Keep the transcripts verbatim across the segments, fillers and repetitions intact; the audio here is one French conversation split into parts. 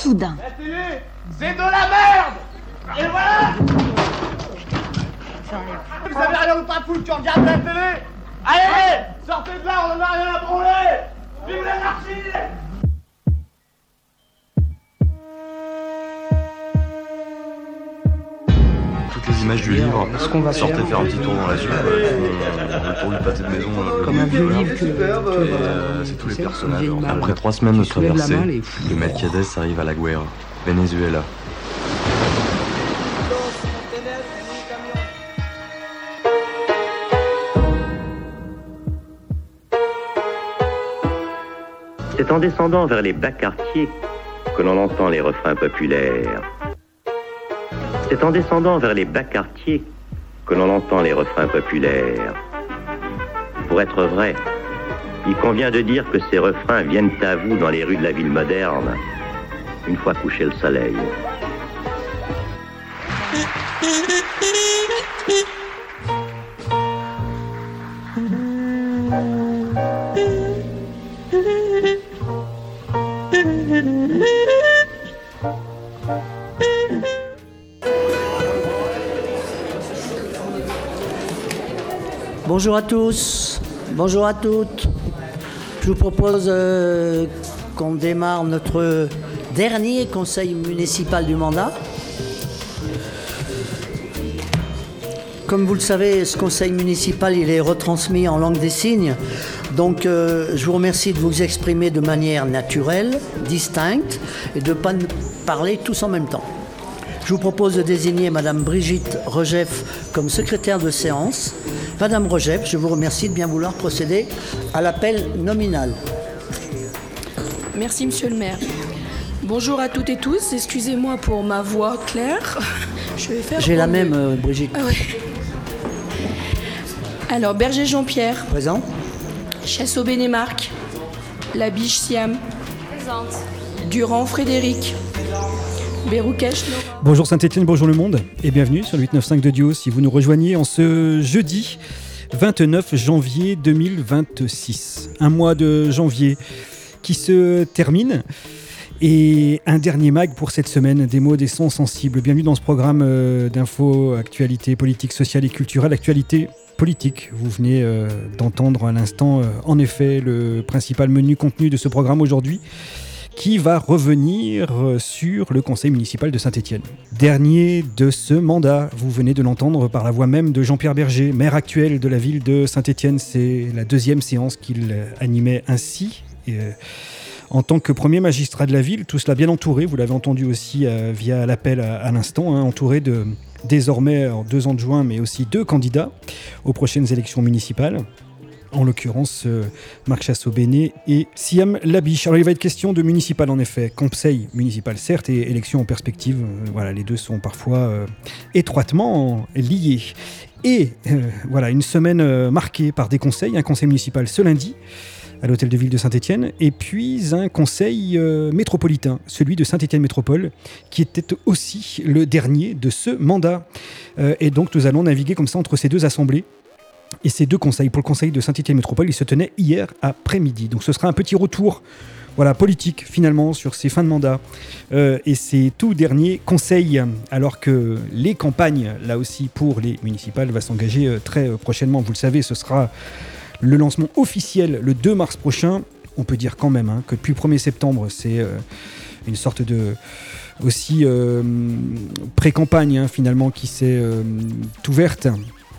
soudain. La télé, c'est de la merde. Et voilà. Vous avez rien ou pas foutre, tu regardes la télé. Allez, sortez de là, on en a rien à branler. Vive l'anarchie. Toutes les images du livre, ce qu'on va sortez faire, faire un petit tour dans la suite, euh, pour le pâté de maison, euh, comme un vieux livre que, et, euh, c'est tous les personnages. Après trois semaines de traversée, le Melquiades arrive à La Guaira, Venezuela. C'est en descendant vers les bas quartiers que l'on entend les refrains populaires. C'est en descendant vers les bas quartiers que l'on entend les refrains populaires. Pour être vrai, il convient de dire que ces refrains viennent à vous dans les rues de la ville moderne, une fois couché le soleil. Bonjour à tous, bonjour à toutes. Je vous propose euh, qu'on démarre notre dernier conseil municipal du mandat. Comme vous le savez, ce conseil municipal, il est retransmis en langue des signes. Donc, euh, je vous remercie de vous exprimer de manière naturelle, distincte, et de ne pas parler tous en même temps. Je vous propose de désigner Madame Brigitte Regeff comme secrétaire de séance. Madame Regeff, je vous remercie de bien vouloir procéder à l'appel nominal. Merci, Monsieur le maire. Bonjour à toutes et tous. Excusez-moi pour ma voix claire. Je vais faire. J'ai la même, euh, Brigitte. Ah ouais. Alors, Berger Jean-Pierre. Présent. Chassot Bénémarc. Labiche Siam. Présente. Durand Frédéric. Béroucache. Bonjour Saint-Étienne, bonjour le monde et bienvenue sur le huit neuf cinq de Duo si vous nous rejoignez en ce jeudi vingt-neuf janvier deux mille vingt-six. Un mois de janvier qui se termine et un dernier mag pour cette semaine, des mots, des sons sensibles. Bienvenue dans ce programme euh, d'infos, actualité politique, sociale et culturelle. Actualité politique, vous venez euh, d'entendre à l'instant euh, en effet le principal menu contenu de ce programme aujourd'hui, qui va revenir sur le conseil municipal de Saint-Étienne. Dernier de ce mandat, vous venez de l'entendre par la voix même de Jean-Pierre Berger, maire actuel de la ville de Saint-Étienne. C'est la deuxième séance qu'il animait ainsi. Et, euh, en tant que premier magistrat de la ville, tout cela bien entouré, vous l'avez entendu aussi euh, via l'appel à, à l'instant, hein, entouré de désormais alors, deux adjoints, mais aussi deux candidats aux prochaines élections municipales. En l'occurrence euh, Marc Chassot-Béné et Siam Labiche. Alors il va être question de municipal en effet, conseil municipal certes et élection en perspective, euh, voilà, les deux sont parfois euh, étroitement liés. Et euh, voilà, une semaine euh, marquée par des conseils, un conseil municipal ce lundi à l'hôtel de ville de Saint-Étienne et puis un conseil euh, métropolitain, celui de Saint-Étienne Métropole, qui était aussi le dernier de ce mandat. Euh, et donc nous allons naviguer comme ça entre ces deux assemblées. Et ces deux conseils, pour le conseil de Saint-Étienne Métropole, il se tenait hier après-midi. Donc ce sera un petit retour voilà, politique finalement sur ces fins de mandat euh, et ces tout derniers conseils, alors que les campagnes, là aussi pour les municipales, va s'engager euh, très euh, prochainement. Vous le savez, ce sera le lancement officiel le deux mars prochain. On peut dire quand même hein, que depuis le premier septembre, c'est euh, une sorte de... aussi euh, pré-campagne hein, finalement qui s'est euh, ouverte.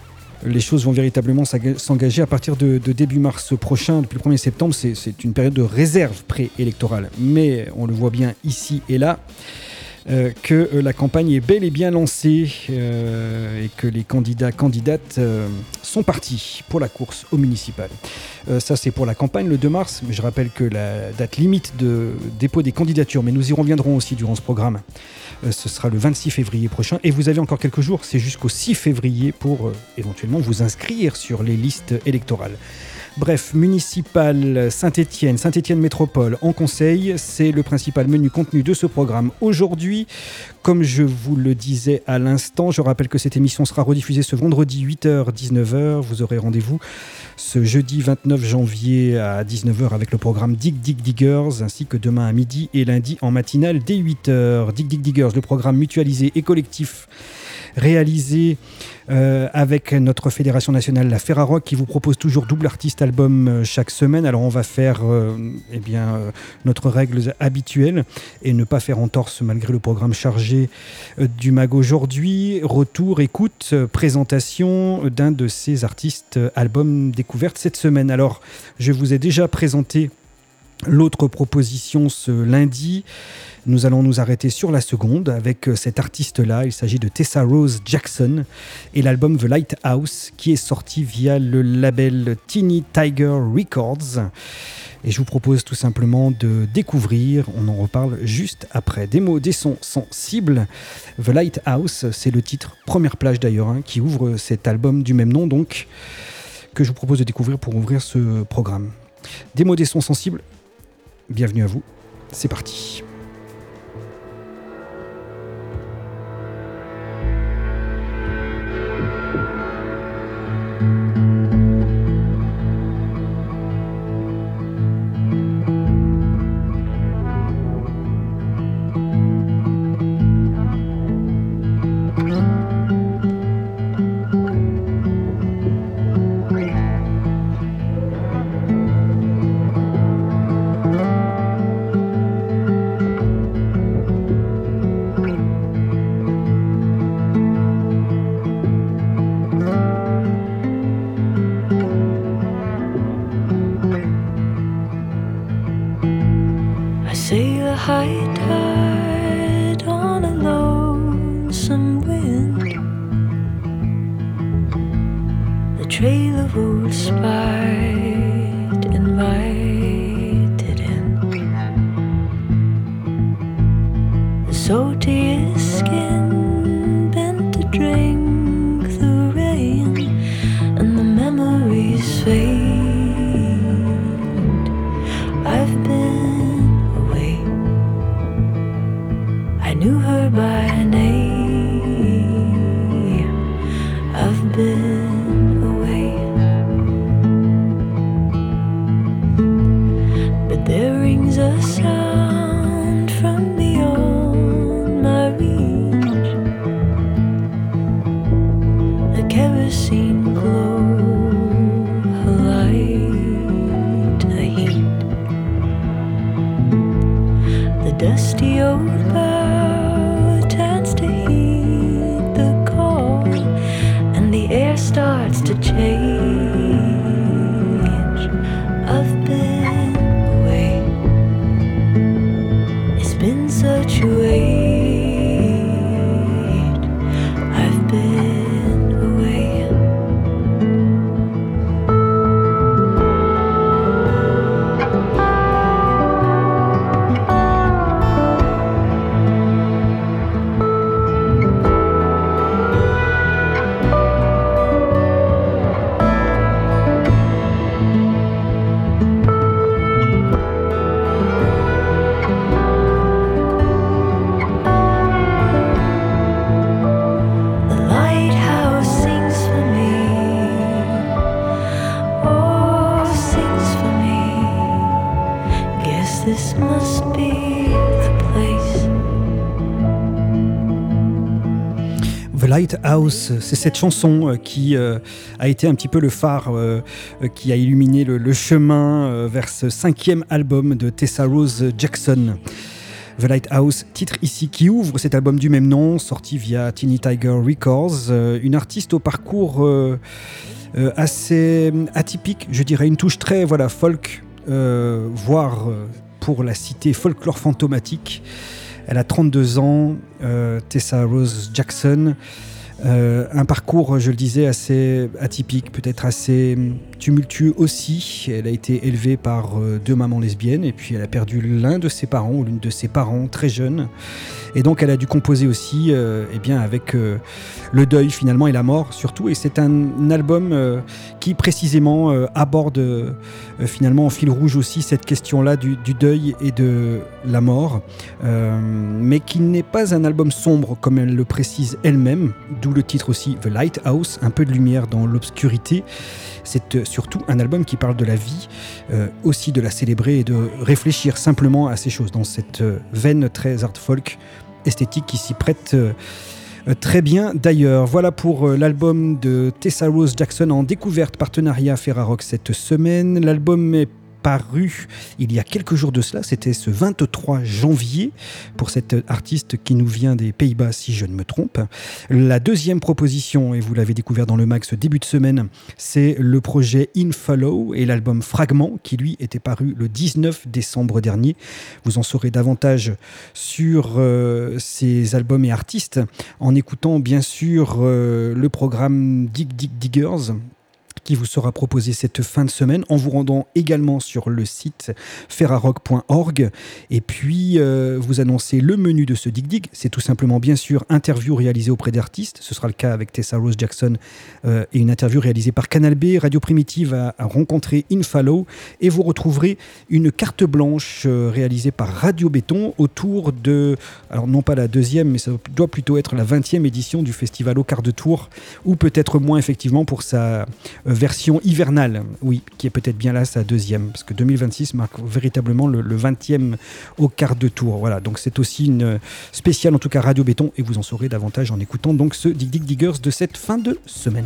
Les choses vont véritablement s'engager à partir de, de début mars prochain. Depuis le premier septembre, c'est, c'est une période de réserve pré-électorale. Mais on le voit bien ici et là, euh, que euh, la campagne est bel et bien lancée euh, et que les candidats, candidates euh, sont partis pour la course au municipal. Euh, ça, c'est pour la campagne, le deux mars. Mais je rappelle que la date limite de dépôt des candidatures, mais nous y reviendrons aussi durant ce programme, euh, ce sera le vingt-six février prochain. Et vous avez encore quelques jours, c'est jusqu'au six février pour euh, éventuellement vous inscrire sur les listes électorales. Bref, municipal Saint-Étienne, Saint-Étienne Métropole en conseil, c'est le principal menu contenu de ce programme aujourd'hui. aujourd'hui. Comme je vous le disais à l'instant, je rappelle que cette émission sera rediffusée ce vendredi huit heures dix-neuf heures. Vous aurez rendez-vous ce jeudi vingt-neuf janvier à dix-neuf heures avec le programme Dig Dig Diggers, ainsi que demain à midi et lundi en matinale dès huit heures. Dig Dig Diggers, le programme mutualisé et collectif réalisé euh, avec notre fédération nationale, la Ferrarock, qui vous propose toujours double artiste album euh, chaque semaine. Alors on va faire euh, eh bien, euh, notre règle habituelle et ne pas faire entorse malgré le programme chargé euh, du mag aujourd'hui. Retour, écoute, euh, présentation d'un de ces artistes euh, albums découvertes cette semaine. Alors je vous ai déjà présenté l'autre proposition ce lundi. Nous allons nous arrêter sur la seconde avec cet artiste-là. Il s'agit de Tessa Rose Jackson et l'album The Lighthouse qui est sorti via le label Teeny Tiger Records. Et je vous propose tout simplement de découvrir, on en reparle juste après. Des mots, des sons sensibles. The Lighthouse, c'est le titre, première plage d'ailleurs, hein, qui ouvre cet album du même nom, donc, que je vous propose de découvrir pour ouvrir ce programme. Des mots, des sons sensibles, bienvenue à vous, c'est parti. Lighthouse, c'est cette chanson qui euh, a été un petit peu le phare euh, qui a illuminé le, le chemin euh, vers ce cinquième album de Tessa Rose Jackson. The Lighthouse, titre ici qui ouvre cet album du même nom, sorti via Teeny Tiger Records, euh, une artiste au parcours euh, euh, assez atypique, je dirais, une touche très voilà, folk, euh, voire euh, pour la citer folklore fantomatique. Elle a trente-deux ans, euh, Tessa Rose Jackson. Euh, un parcours, je le disais, assez atypique, peut-être assez tumultueux aussi. Elle a été élevée par euh, deux mamans lesbiennes et puis elle a perdu l'un de ses parents ou l'une de ses parents très jeune. Et donc elle a dû composer aussi euh, eh bien, avec euh, le deuil finalement et la mort surtout. Et c'est un album euh, qui précisément euh, aborde euh, finalement en fil rouge aussi cette question-là du, du deuil et de la mort. Euh, mais qui n'est pas un album sombre comme elle le précise elle-même, d'où le titre aussi The Lighthouse, un peu de lumière dans l'obscurité. C'est euh, surtout un album qui parle de la vie, euh, aussi de la célébrer et de réfléchir simplement à ces choses dans cette euh, veine très art folk esthétique qui s'y prête euh, très bien d'ailleurs. Voilà pour euh, l'album de Tessa Rose Jackson en découverte partenariat Ferrarock cette semaine. L'album est paru il y a quelques jours de cela, c'était ce vingt-trois janvier pour cette artiste qui nous vient des Pays-Bas si je ne me trompe. La deuxième proposition, et vous l'avez découvert dans le mag ce début de semaine, c'est le projet In Follow et l'album Fragment qui lui était paru le dix-neuf décembre dernier. Vous en saurez davantage sur euh, ces albums et artistes en écoutant bien sûr euh, le programme Dig Dig Diggers qui vous sera proposé cette fin de semaine en vous rendant également sur le site ferrarock point org et puis euh, vous annoncez le menu de ce Dig Dig. C'est tout simplement bien sûr interview réalisée auprès d'artistes, ce sera le cas avec Tessa Rose Jackson euh, et une interview réalisée par Canal B. Radio Primitive a, a rencontré In Follow et vous retrouverez une carte blanche euh, réalisée par Radio Béton autour de, alors non pas la deuxième mais ça doit plutôt être la vingtième édition du festival au quart de tour ou peut-être moins effectivement pour sa euh, version hivernale, oui, qui est peut-être bien là sa deuxième, parce que deux mille vingt-six marque véritablement le, le vingtième au quart de tour. Voilà, donc c'est aussi une spéciale, en tout cas Radio Béton, et vous en saurez davantage en écoutant donc ce Dig Dig Diggers de cette fin de semaine.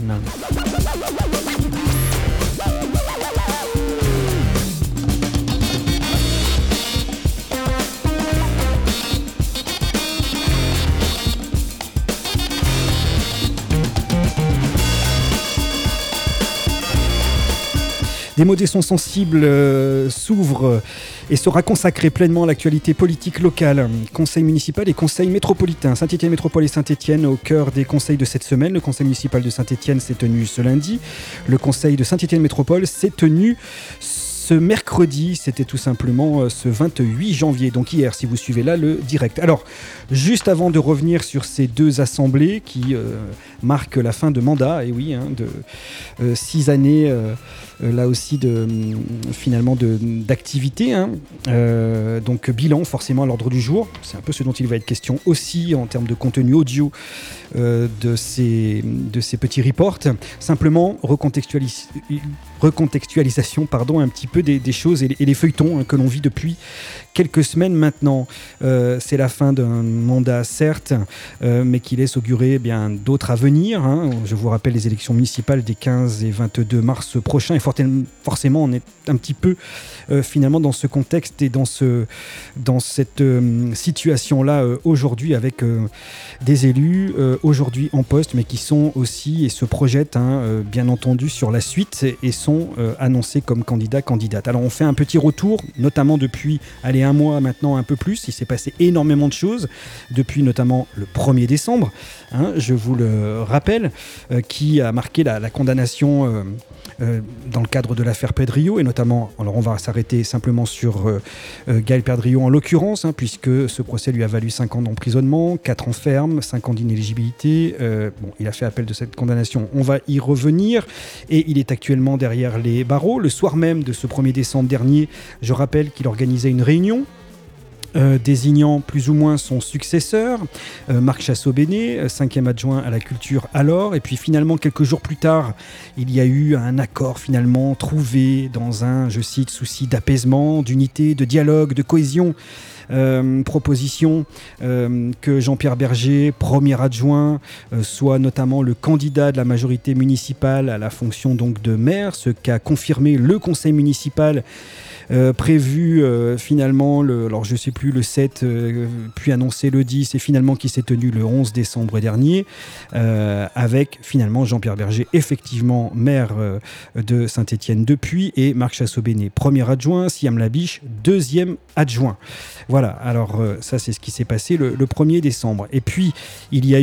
Des mots des sons sensibles euh, s'ouvrent et sera consacré pleinement à l'actualité politique locale. Conseil municipal et conseil métropolitain. Saint-Étienne Métropole et Saint-Étienne au cœur des conseils de cette semaine. Le conseil municipal de Saint-Étienne s'est tenu ce lundi. Le conseil de Saint-Étienne Métropole s'est tenu ce mercredi, c'était tout simplement ce vingt-huit janvier, donc hier si vous suivez là le direct. Alors, juste avant de revenir sur ces deux assemblées qui euh, marquent la fin de mandat, et oui, hein, de euh, six années euh, là aussi de euh, finalement de, d'activité, hein. euh, donc bilan forcément à l'ordre du jour, c'est un peu ce dont il va être question aussi en termes de contenu audio euh, de, ces, de ces petits reports, simplement recontextualis- recontextualisation pardon, un petit peu des, des choses et les, et les feuilletons hein, que l'on vit depuis quelques semaines maintenant. Euh, c'est la fin d'un mandat certes, euh, mais qui laisse augurer eh bien, d'autres à venir. Hein. Je vous rappelle les élections municipales des quinze et vingt-deux mars prochains et forcément on est un petit peu euh, finalement dans ce contexte et dans, ce, dans cette euh, situation-là euh, aujourd'hui avec euh, des élus euh, aujourd'hui en poste mais qui sont aussi et se projettent hein, euh, bien entendu sur la suite et, et sont euh, annoncés comme candidats, candidates. Alors on fait un petit retour, notamment depuis allez, un mois maintenant, un peu plus. Il s'est passé énormément de choses depuis notamment le premier décembre, hein, je vous le rappelle, euh, qui a marqué la, la condamnation euh, euh, dans le cadre de l'affaire Pedrio et notamment, alors on va s'arrêter simplement sur euh, euh, Gaël Pedrio en l'occurrence, hein, puisque ce procès lui a valu cinq ans d'emprisonnement, quatre ans ferme, cinq ans d'inéligibilité. Euh, bon, il a fait appel de cette condamnation, on va y revenir et il est actuellement derrière les barreaux. Le soir même de ce premier décembre dernier, je rappelle qu'il organisait une réunion Euh, désignant plus ou moins son successeur, euh, Marc Chassot-Bénet, cinquième adjoint à la culture alors, et puis finalement quelques jours plus tard, il y a eu un accord finalement trouvé dans un, je cite, souci d'apaisement, d'unité, de dialogue, de cohésion. Euh, proposition euh, que Jean-Pierre Berger, premier adjoint, euh, soit notamment le candidat de la majorité municipale à la fonction donc de maire, ce qu'a confirmé le conseil municipal Euh, prévu euh, finalement, le, alors je ne sais plus, le sept, euh, puis annoncé le dix, et finalement qui s'est tenu le onze décembre dernier, euh, avec finalement Jean-Pierre Berger, effectivement maire euh, de Saint-Étienne depuis, et Marc Chassot-Bénet, premier adjoint, Siam Labiche, deuxième adjoint. Voilà, alors euh, ça c'est ce qui s'est passé le, le premier décembre. Et puis il y a eu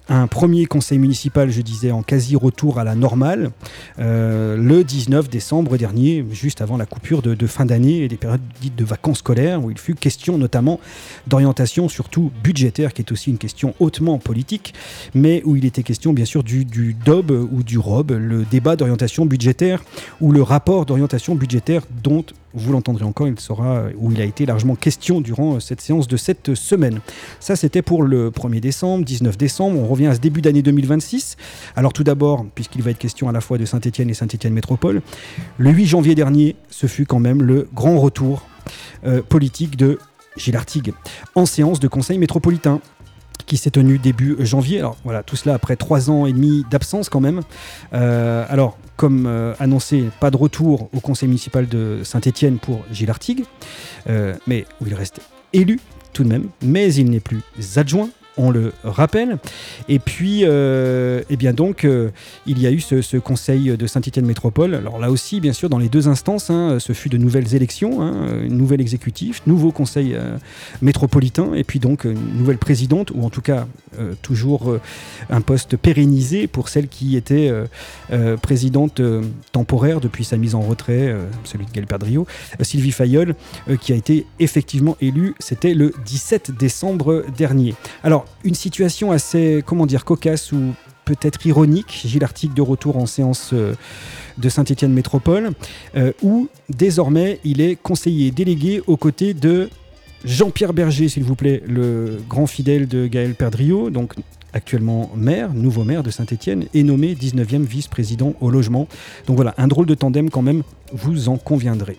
un premier conseil municipal, je disais, en quasi-retour à la normale, euh, le dix-neuf décembre dernier, juste avant la coupure de, de fin d'année et des périodes dites de vacances scolaires, où il fut question notamment d'orientation, surtout budgétaire, qui est aussi une question hautement politique, mais où il était question bien sûr du, du D O B ou du R O B, le débat d'orientation budgétaire, ou le rapport d'orientation budgétaire dont, vous l'entendrez encore, il sera, où il a été largement question durant cette séance de cette semaine. Ça, c'était pour le premier décembre, dix-neuf décembre. On revient à ce début d'année deux mille vingt-six. Alors tout d'abord, puisqu'il va être question à la fois de Saint-Étienne et Saint-Étienne Métropole, le huit janvier dernier, ce fut quand même le grand retour euh, politique de Gilles Artigue en séance de conseil métropolitain, qui s'est tenu début janvier. Alors voilà, tout cela après trois ans et demi d'absence quand même. Euh, alors, comme euh, annoncé, pas de retour au conseil municipal de Saint-Étienne pour Gilles Artigue, euh, mais où il reste élu tout de même, mais il n'est plus adjoint, on le rappelle. Et puis, euh, eh bien donc, euh, il y a eu ce, ce conseil de Saint-Étienne Métropole. Alors là aussi, bien sûr, dans les deux instances, hein, ce fut de nouvelles élections, hein, une nouvelle exécutif, nouveau conseil euh, métropolitain, et puis donc une nouvelle présidente, ou en tout cas euh, toujours euh, un poste pérennisé pour celle qui était euh, euh, présidente euh, temporaire depuis sa mise en retrait, euh, celui de Gaël Perdriau, euh, Sylvie Fayolle, euh, qui a été effectivement élue, c'était le dix-sept décembre dernier. Alors, une situation assez, comment dire, cocasse ou peut-être ironique, Gilles Artigue de retour en séance euh, de Saint-Étienne Métropole, euh, où désormais il est conseiller délégué aux côtés de Jean-Pierre Berger, s'il vous plaît, le grand fidèle de Gaël Perdriau, donc actuellement maire, nouveau maire de Saint-Étienne, et nommé dix-neuvième vice-président au logement. Donc voilà, un drôle de tandem quand même, vous en conviendrez.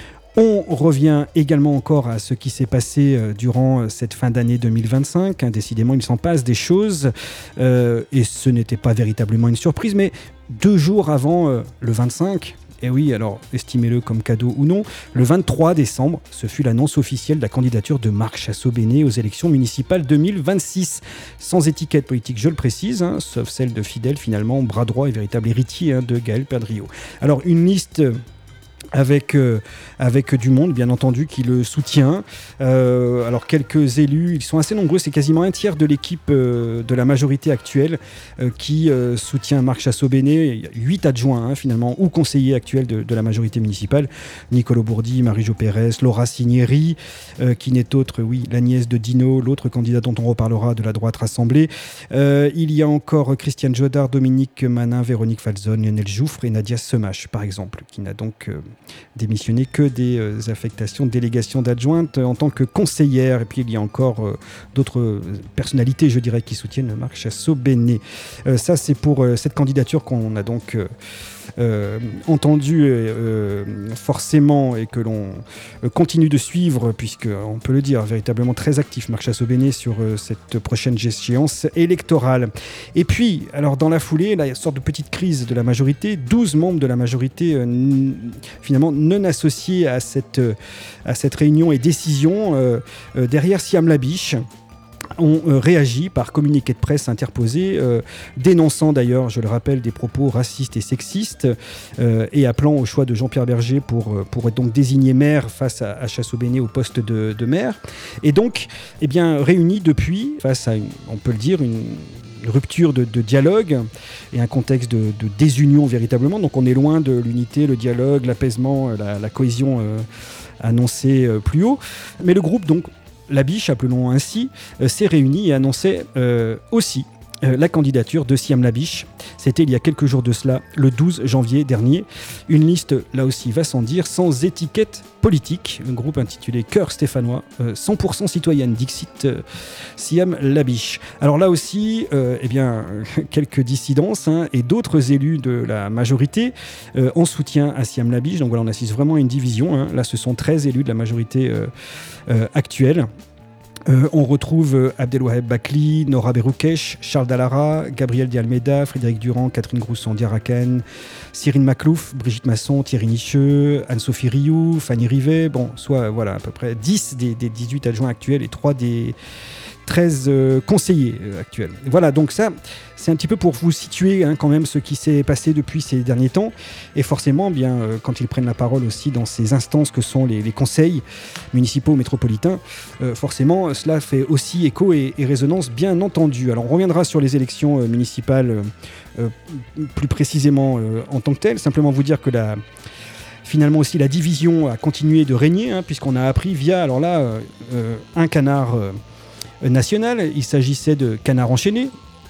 On revient également encore à ce qui s'est passé euh, durant cette fin d'année deux mille vingt-cinq. Hein, décidément, il s'en passe des choses euh, et ce n'était pas véritablement une surprise, mais deux jours avant euh, le vingt-cinq, et oui, alors estimez-le comme cadeau ou non, le vingt-trois décembre, ce fut l'annonce officielle de la candidature de Marc Chassot-Bénet aux élections municipales deux mille vingt-six. Sans étiquette politique, je le précise, hein, sauf celle de Fidèle, finalement, bras droit et véritable héritier hein, de Gaël Perdriau. Alors, une liste avec, euh, avec du monde, bien entendu, qui le soutient. Euh, alors, quelques élus, ils sont assez nombreux, c'est quasiment un tiers de l'équipe euh, de la majorité actuelle euh, qui euh, soutient Marc Chassot-Bénet. Il y a huit adjoints, hein, finalement, ou conseillers actuels de, de la majorité municipale. Nicolo Bourdi, Marie-Jo Pérez, Laura Cinieri, euh, qui n'est autre, oui, la nièce de Dino, l'autre candidat dont on reparlera de la droite rassemblée. Euh, il y a encore Christiane Jodard, Dominique Manin, Véronique Falzone, Lionel Jouffre et Nadia Semache, par exemple, qui n'a donc euh, démissionné que des euh, affectations de délégation d'adjointe en tant que conseillère. Et puis il y a encore euh, d'autres personnalités, je dirais, qui soutiennent Marc Chassot-Bénet. Euh, ça, c'est pour euh, cette candidature qu'on a donc euh, euh, entendue euh, forcément et que l'on euh, continue de suivre, puisqu'on peut le dire, véritablement très actif, Marc Chassot-Bénet, sur euh, cette prochaine échéance électorale. Et puis, alors dans la foulée, là, il y a une sorte de petite crise de la majorité. douze membres de la majorité, euh, n- finalement, non associés à cette, euh, à cette réunion et décision, euh, euh, derrière Siam Labiche, ont euh, réagi par communiqué de presse interposé, euh, dénonçant d'ailleurs, je le rappelle, des propos racistes et sexistes, euh, et appelant au choix de Jean-Pierre Berger pour, euh, pour être donc désigné maire face à, à Chassot-Bénet au poste de, de maire. Et donc, eh bien, réunis depuis, face à, une, on peut le dire, une une rupture de, de dialogue et un contexte de, de désunion véritablement. Donc on est loin de l'unité, le dialogue, l'apaisement, la, la cohésion euh, annoncée euh, plus haut. Mais le groupe, donc Labiche, appelons ainsi, euh, s'est réuni et annonçait euh, aussi euh, la candidature de Siam Labiche. C'était il y a quelques jours de cela, le douze janvier dernier. Une liste, là aussi, va sans dire, sans étiquette politique. Un groupe intitulé Cœur Stéphanois, euh, cent pour cent citoyenne, dixit euh, Siam Labiche. Alors là aussi, euh, eh bien, quelques dissidences hein, et d'autres élus de la majorité euh, en soutien à Siam Labiche. Donc voilà, on assiste vraiment à une division. Hein. Là, ce sont treize élus de la majorité euh, euh, actuelle. Euh, on retrouve euh, Abdelwaheb Bakli, Nora Beroukesh, Charles Dallara, Gabriel Di Almeida, Frédéric Durand, Catherine Grousson Diarakan, Cyrine Maclouf, Brigitte Masson, Thierry Nicheux, Anne-Sophie Rioux, Fanny Rivet, bon, soit voilà, à peu près dix des, des dix-huit adjoints actuels et trois des treize euh, conseillers euh, actuels. Voilà, donc ça, c'est un petit peu pour vous situer hein, quand même ce qui s'est passé depuis ces derniers temps. Et forcément, bien, euh, quand ils prennent la parole aussi dans ces instances que sont les, les conseils municipaux métropolitains, euh, forcément, cela fait aussi écho et, et résonance, bien entendu. Alors, on reviendra sur les élections euh, municipales euh, euh, plus précisément euh, en tant que telles. Simplement vous dire que la... Finalement aussi, la division a continué de régner, hein, puisqu'on a appris via, alors là, euh, euh, un canard euh, national. Il s'agissait de Canard enchaîné.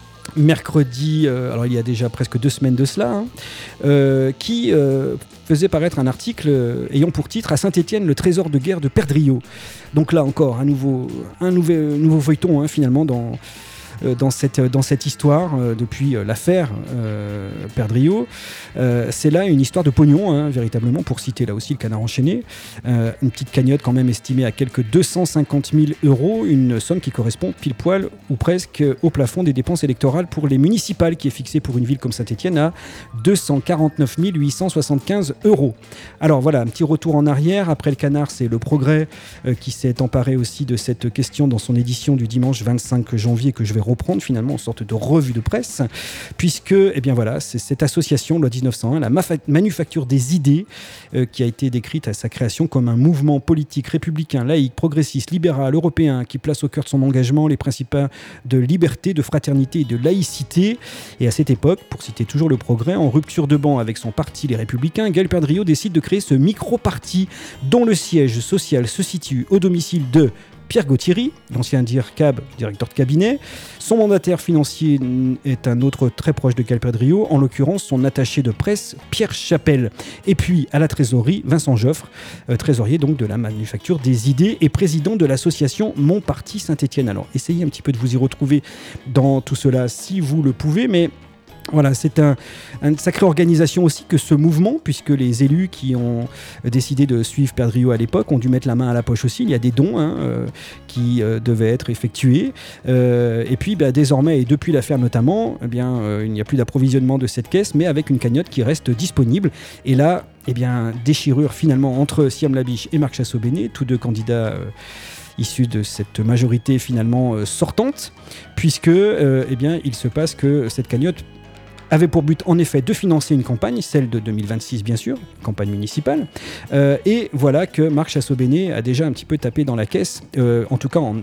Mercredi, euh, alors il y a déjà presque deux semaines de cela, hein, euh, qui euh, faisait paraître un article euh, ayant pour titre « À Saint-Étienne, le trésor de guerre de Perdriau ». Donc là encore, un nouveau, un nouvel, nouveau feuilleton, hein, finalement, dans... Dans cette, dans cette histoire, euh, depuis euh, l'affaire euh, Perdriau. Euh, c'est là une histoire de pognon, hein, véritablement, pour citer là aussi le Canard enchaîné. Euh, une petite cagnotte quand même estimée à quelques deux cent cinquante mille euros, une somme qui correspond pile poil ou presque au plafond des dépenses électorales pour les municipales, qui est fixé pour une ville comme Saint-Étienne à deux cent quarante-neuf mille huit cent soixante-quinze euros. Alors voilà, un petit retour en arrière. Après le Canard, c'est le Progrès euh, qui s'est emparé aussi de cette question dans son édition du dimanche vingt-cinq janvier, que je vais reprendre finalement en sorte de revue de presse, puisque eh bien voilà, c'est cette association loi dix-neuf cent un, la maf- manufacture des idées, euh, qui a été décrite à sa création comme un mouvement politique républicain, laïque, progressiste, libéral, européen, qui place au cœur de son engagement les principes de liberté, de fraternité et de laïcité. Et à cette époque, pour citer toujours le Progrès, en rupture de banc avec son parti Les Républicains, Gaël Perdriau décide de créer ce micro-parti dont le siège social se situe au domicile de Pierre Gauthieri, l'ancien D I R C A B, directeur de cabinet. Son mandataire financier est un autre très proche de Gaël Perdriau, en l'occurrence son attaché de presse Pierre Chapelle. Et puis à la trésorerie, Vincent Joffre, euh, trésorier donc de la manufacture des idées et président de l'association Mon Parti Saint-Étienne. Alors essayez un petit peu de vous y retrouver dans tout cela si vous le pouvez, mais... Voilà, c'est un, une sacrée organisation aussi que ce mouvement, puisque les élus qui ont décidé de suivre Perdriau à l'époque ont dû mettre la main à la poche aussi. Il y a des dons hein, euh, qui euh, devaient être effectués. Euh, et puis bah, désormais, et depuis l'affaire notamment, eh bien, euh, il n'y a plus d'approvisionnement de cette caisse, mais avec une cagnotte qui reste disponible. Et là, eh bien, déchirure finalement entre Siam Labiche et Marc Chassot-Bénet, tous deux candidats... Euh, issus de cette majorité finalement euh, sortante, puisque euh, eh bien, il se passe que cette cagnotte avait pour but en effet de financer une campagne, celle de deux mille vingt-six bien sûr, campagne municipale, euh, et voilà que Marc Chassot-Bénet a déjà un petit peu tapé dans la caisse, euh, en tout cas en,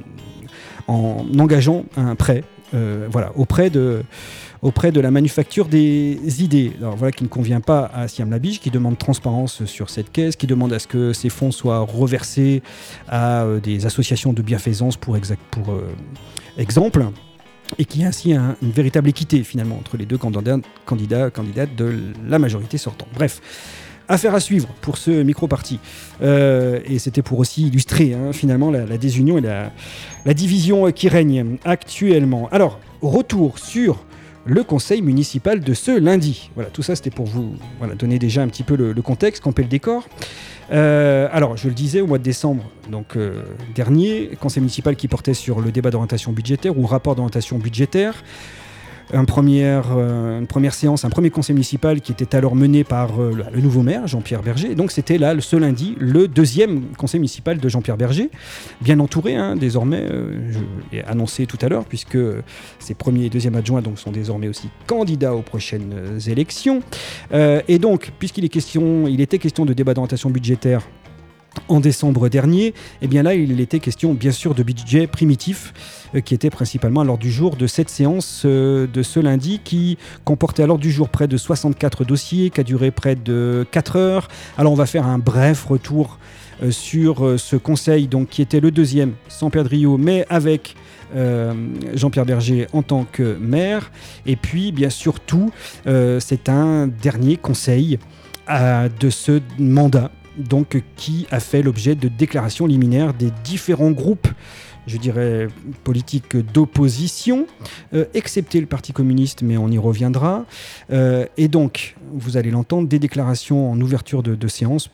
en engageant un prêt euh, voilà, auprès de... auprès de la manufacture des idées. Alors voilà qui ne convient pas à Siam Labiche, qui demande transparence sur cette caisse, qui demande à ce que ces fonds soient reversés à euh, des associations de bienfaisance pour, exact, pour euh, exemple, et qui a ainsi un, une véritable équité finalement entre les deux candidats, candidats, candidates de la majorité sortante. Bref. Affaire à suivre pour ce micro-parti. Euh, et c'était pour aussi illustrer hein, finalement la, la désunion et la, la division qui règne actuellement. Alors, retour sur le conseil municipal de ce lundi. Voilà, tout ça c'était pour vous voilà, donner déjà un petit peu le, le contexte, camper le décor. Euh, alors, je le disais, au mois de décembre donc, euh, dernier, conseil municipal qui portait sur le débat d'orientation budgétaire ou rapport d'orientation budgétaire. Un première, euh, une première séance, un premier conseil municipal qui était alors mené par euh, le, le nouveau maire, Jean-Pierre Berger. Et donc c'était là, ce lundi, le deuxième conseil municipal de Jean-Pierre Berger, bien entouré hein, désormais, euh, je l'ai annoncé tout à l'heure, puisque ses premiers et deuxième adjoints donc, sont désormais aussi candidats aux prochaines élections. Euh, et donc, puisqu'il est question, il était question de débat d'orientation budgétaire en décembre dernier, eh bien là, il était question bien sûr de budget primitif euh, qui était principalement à l'ordre du jour de cette séance euh, de ce lundi qui comportait à l'ordre du jour près de soixante-quatre dossiers, qui a duré près de quatre heures. Alors on va faire un bref retour euh, sur euh, ce conseil donc, qui était le deuxième sans Perdriau mais avec euh, Jean-Pierre Berger en tant que maire. Et puis bien surtout, euh, c'est un dernier conseil euh, de ce mandat. Donc, qui a fait l'objet de déclarations liminaires des différents groupes, je dirais, politiques d'opposition, euh, excepté le Parti communiste, mais on y reviendra. Euh, et donc, vous allez l'entendre, des déclarations en ouverture de, de séance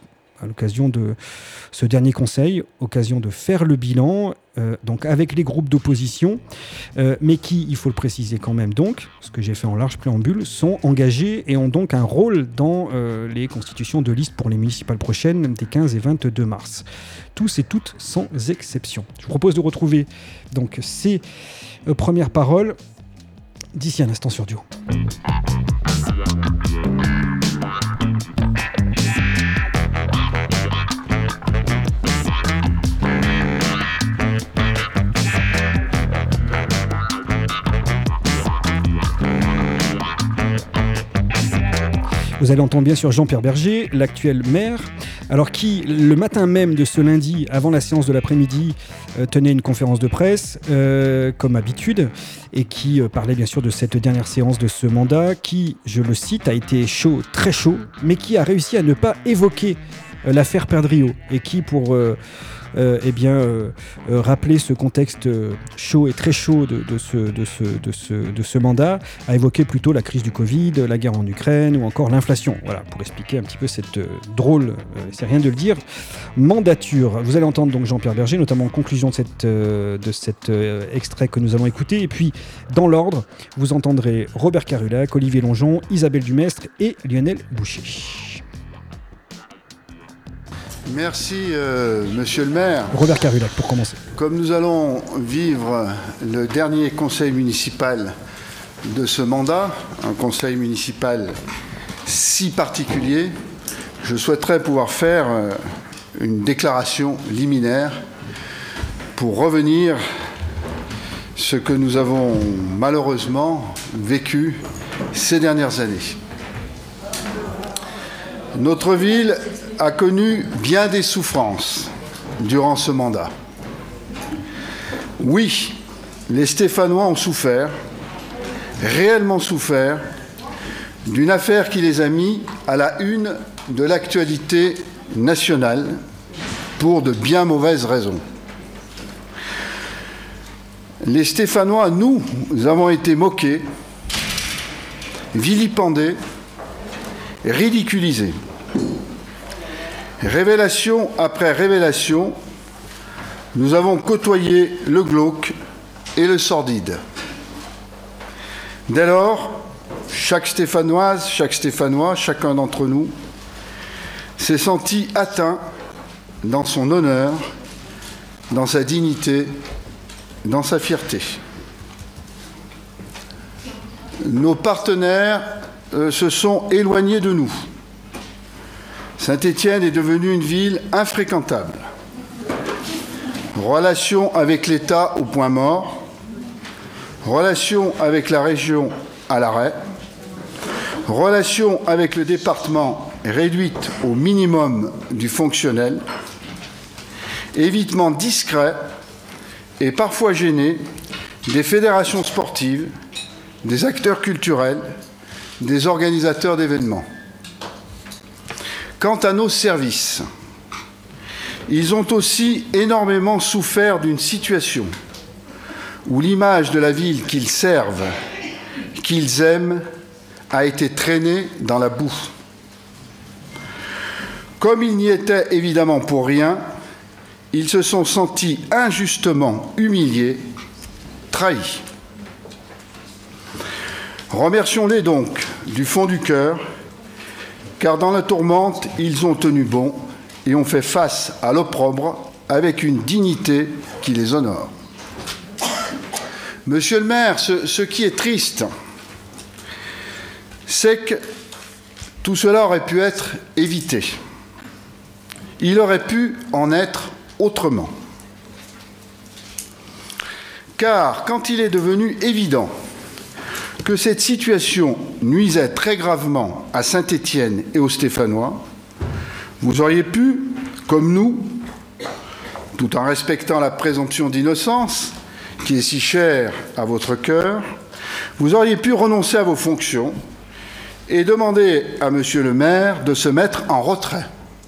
à l'occasion de ce dernier conseil, occasion de faire le bilan, euh, donc avec les groupes d'opposition, euh, mais qui, il faut le préciser quand même donc, ce que j'ai fait en large préambule, sont engagés et ont donc un rôle dans euh, les constitutions de liste pour les municipales prochaines des quinze et vingt-deux mars. Tous et toutes sans exception. Je vous propose de retrouver donc ces euh, premières paroles d'ici un instant sur Duo. Vous allez entendre bien sûr Jean-Pierre Berger, l'actuel maire, alors qui, le matin même de ce lundi, avant la séance de l'après-midi, euh, tenait une conférence de presse, euh, comme habitude, et qui euh, parlait bien sûr de cette dernière séance de ce mandat, qui, je le cite, a été chaud, très chaud, mais qui a réussi à ne pas évoquer euh, l'affaire Perdriau, et qui, pour euh, euh, eh bien, euh, euh, rappeler ce contexte euh, chaud et très chaud de, de, ce, de, ce, de, ce, de ce mandat, a évoqué plutôt la crise du Covid, la guerre en Ukraine ou encore l'inflation. Voilà, pour expliquer un petit peu cette euh, drôle, euh, c'est rien de le dire, mandature. Vous allez entendre donc Jean-Pierre Berger, notamment en conclusion de, cette, euh, de cet euh, extrait que nous avons écouté. Et puis, dans l'ordre, vous entendrez Robert Carulac, Olivier Longeon, Isabelle Dumestre et Lionel Boucher. Merci, euh, monsieur le maire. Robert Carulac, pour commencer. Comme nous allons vivre le dernier conseil municipal de ce mandat, un conseil municipal si particulier, je souhaiterais pouvoir faire euh, une déclaration liminaire pour revenir ce que nous avons malheureusement vécu ces dernières années. Notre ville a connu bien des souffrances durant ce mandat. Oui, les Stéphanois ont souffert, réellement souffert, d'une affaire qui les a mis à la une de l'actualité nationale pour de bien mauvaises raisons. Les Stéphanois, nous, nous avons été moqués, vilipendés, ridiculisés. Révélation après révélation, nous avons côtoyé le glauque et le sordide. Dès lors, chaque Stéphanoise, chaque Stéphanois, chacun d'entre nous, s'est senti atteint dans son honneur, dans sa dignité, dans sa fierté. Nos partenaires euh, se sont éloignés de nous. Saint-Étienne est devenue une ville infréquentable. Relations avec l'État au point mort, relations avec la région à l'arrêt, relations avec le département réduites au minimum du fonctionnel, évitement discret et parfois gêné des fédérations sportives, des acteurs culturels, des organisateurs d'événements. Quant à nos services, ils ont aussi énormément souffert d'une situation où l'image de la ville qu'ils servent, qu'ils aiment, a été traînée dans la boue. Comme ils n'y étaient évidemment pour rien, ils se sont sentis injustement humiliés, trahis. Remercions-les donc du fond du cœur, car dans la tourmente, ils ont tenu bon et ont fait face à l'opprobre avec une dignité qui les honore. Monsieur le maire, ce, ce qui est triste, c'est que tout cela aurait pu être évité. Il aurait pu en être autrement. Car quand il est devenu évident que cette situation nuisait très gravement à Saint-Étienne et aux Stéphanois, vous auriez pu, comme nous, tout en respectant la présomption d'innocence, qui est si chère à votre cœur, vous auriez pu renoncer à vos fonctions et demander à monsieur le maire de se mettre en retrait.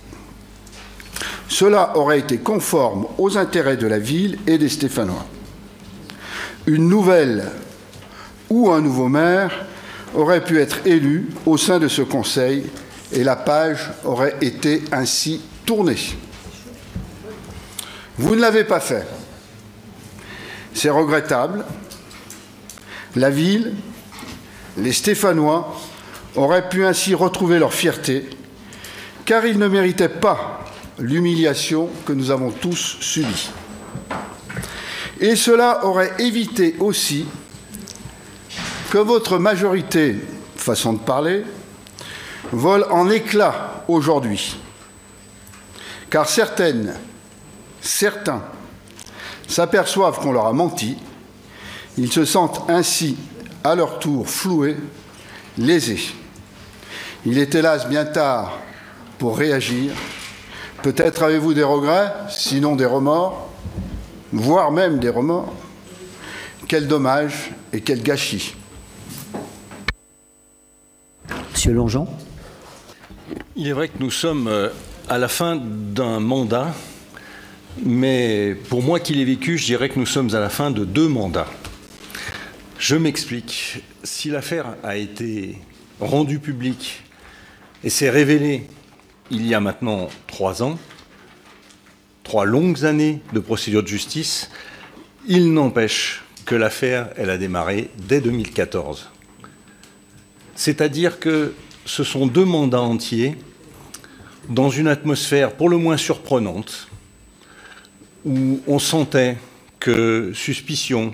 Cela aurait été conforme aux intérêts de la ville et des Stéphanois. Une nouvelle ou un nouveau maire aurait pu être élu au sein de ce conseil et la page aurait été ainsi tourner. Vous ne l'avez pas fait. C'est regrettable. La ville, les Stéphanois, auraient pu ainsi retrouver leur fierté, car ils ne méritaient pas l'humiliation que nous avons tous subie. Et cela aurait évité aussi que votre majorité, façon de parler, vole en éclats aujourd'hui. Car certaines, certains s'aperçoivent qu'on leur a menti, ils se sentent ainsi à leur tour floués, lésés. Il est hélas bien tard pour réagir. Peut-être avez-vous des regrets, sinon des remords, voire même des remords. Quel dommage et quel gâchis. Monsieur Longeon. Il est vrai que nous sommes à la fin d'un mandat, mais pour moi qui l'ai vécu, je dirais que nous sommes à la fin de deux mandats. Je m'explique. Si l'affaire a été rendue publique et s'est révélée il y a maintenant trois ans, trois longues années de procédure de justice, il n'empêche que l'affaire, elle a démarré dès deux mille quatorze. C'est-à-dire que ce sont deux mandats entiers dans une atmosphère pour le moins surprenante, où on sentait que suspicion,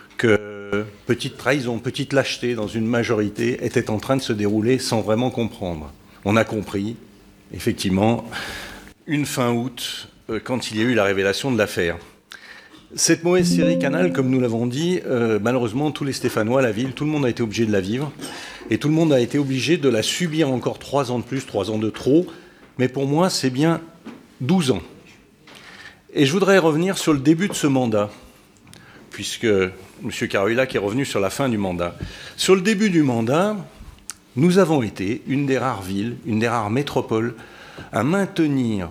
que petite trahison, petite lâcheté dans une majorité était en train de se dérouler sans vraiment comprendre. On a compris, effectivement, une fin août, quand il y a eu la révélation de l'affaire. Cette mauvaise série Canal, comme nous l'avons dit, euh, malheureusement, tous les Stéphanois, la ville, tout le monde a été obligé de la vivre, et tout le monde a été obligé de la subir encore trois ans de plus, trois ans de trop, mais pour moi, c'est bien douze ans. Et je voudrais revenir sur le début de ce mandat, puisque M. Caroulac est revenu sur la fin du mandat. Sur le début du mandat, nous avons été une des rares villes, une des rares métropoles à maintenir,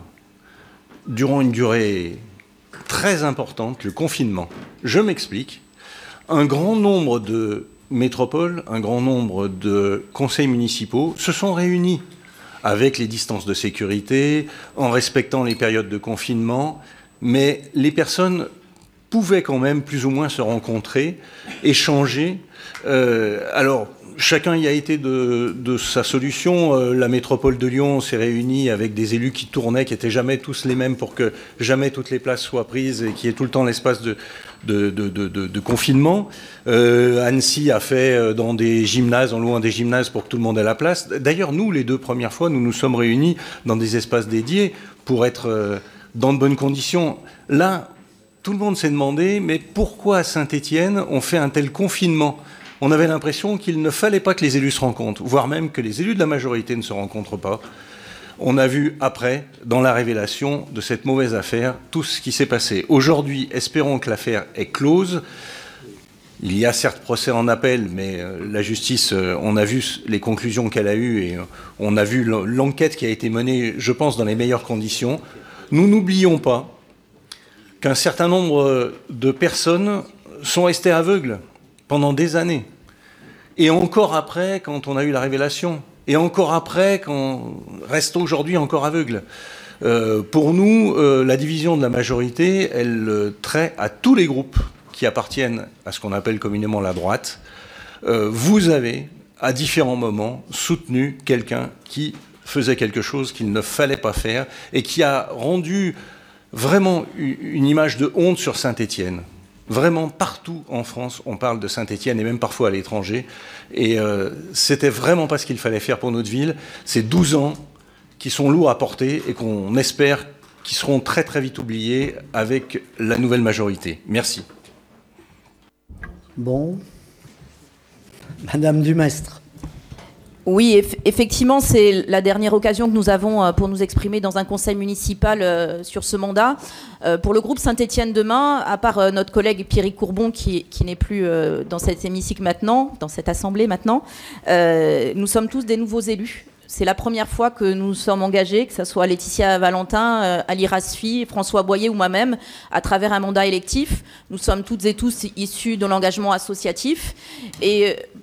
durant une durée très importante, le confinement. Je m'explique. Un grand nombre de métropoles, un grand nombre de conseils municipaux se sont réunis avec les distances de sécurité, en respectant les périodes de confinement, mais les personnes pouvaient quand même plus ou moins se rencontrer, échanger. Euh, alors, chacun y a été de, de sa solution. Euh, la métropole de Lyon s'est réunie avec des élus qui tournaient, qui n'étaient jamais tous les mêmes pour que jamais toutes les places soient prises et qu'il y ait tout le temps l'espace de, de, de, de, de, de confinement. Euh, Annecy a fait dans des gymnases, en louant des gymnases pour que tout le monde ait la place. D'ailleurs, nous, les deux premières fois, nous nous sommes réunis dans des espaces dédiés pour être euh, dans de bonnes conditions. Là, tout le monde s'est demandé, mais pourquoi à Saint-Étienne on fait un tel confinement ? On avait l'impression qu'il ne fallait pas que les élus se rencontrent, voire même que les élus de la majorité ne se rencontrent pas. On a vu après, dans la révélation de cette mauvaise affaire, tout ce qui s'est passé. Aujourd'hui, espérons que l'affaire est close. Il y a certes procès en appel, mais la justice, on a vu les conclusions qu'elle a eues et on a vu l'enquête qui a été menée, je pense, dans les meilleures conditions. Nous n'oublions pas qu'un certain nombre de personnes sont restées aveugles pendant des années. Et encore après, quand on a eu la révélation. Et encore après, quand on reste aujourd'hui encore aveugle. Euh, pour nous, euh, la division de la majorité, elle euh, trait à tous les groupes qui appartiennent à ce qu'on appelle communément la droite. Euh, vous avez, à différents moments, soutenu quelqu'un qui faisait quelque chose qu'il ne fallait pas faire et qui a rendu vraiment une image de honte sur Saint-Étienne. Vraiment, partout en France, on parle de Saint-Étienne et même parfois à l'étranger. Et euh, c'était vraiment pas ce qu'il fallait faire pour notre ville. C'est douze ans qui sont lourds à porter et qu'on espère qu'ils seront très très vite oubliés avec la nouvelle majorité. Merci. Bon. Madame Dumestre. Oui, eff- effectivement, c'est la dernière occasion que nous avons euh, pour nous exprimer dans un conseil municipal euh, sur ce mandat. Euh, pour le groupe Saint-Étienne Demain, à part euh, notre collègue Pierrick Courbon, qui, qui n'est plus euh, dans cet hémicycle maintenant, dans cette assemblée maintenant, euh, nous sommes tous des nouveaux élus. C'est la première fois que nous sommes engagés, que ce soit Laetitia Valentin, euh, Ali Rasfi, François Boyer ou moi-même, à travers un mandat électif. Nous sommes toutes et tous issus de l'engagement associatif. Et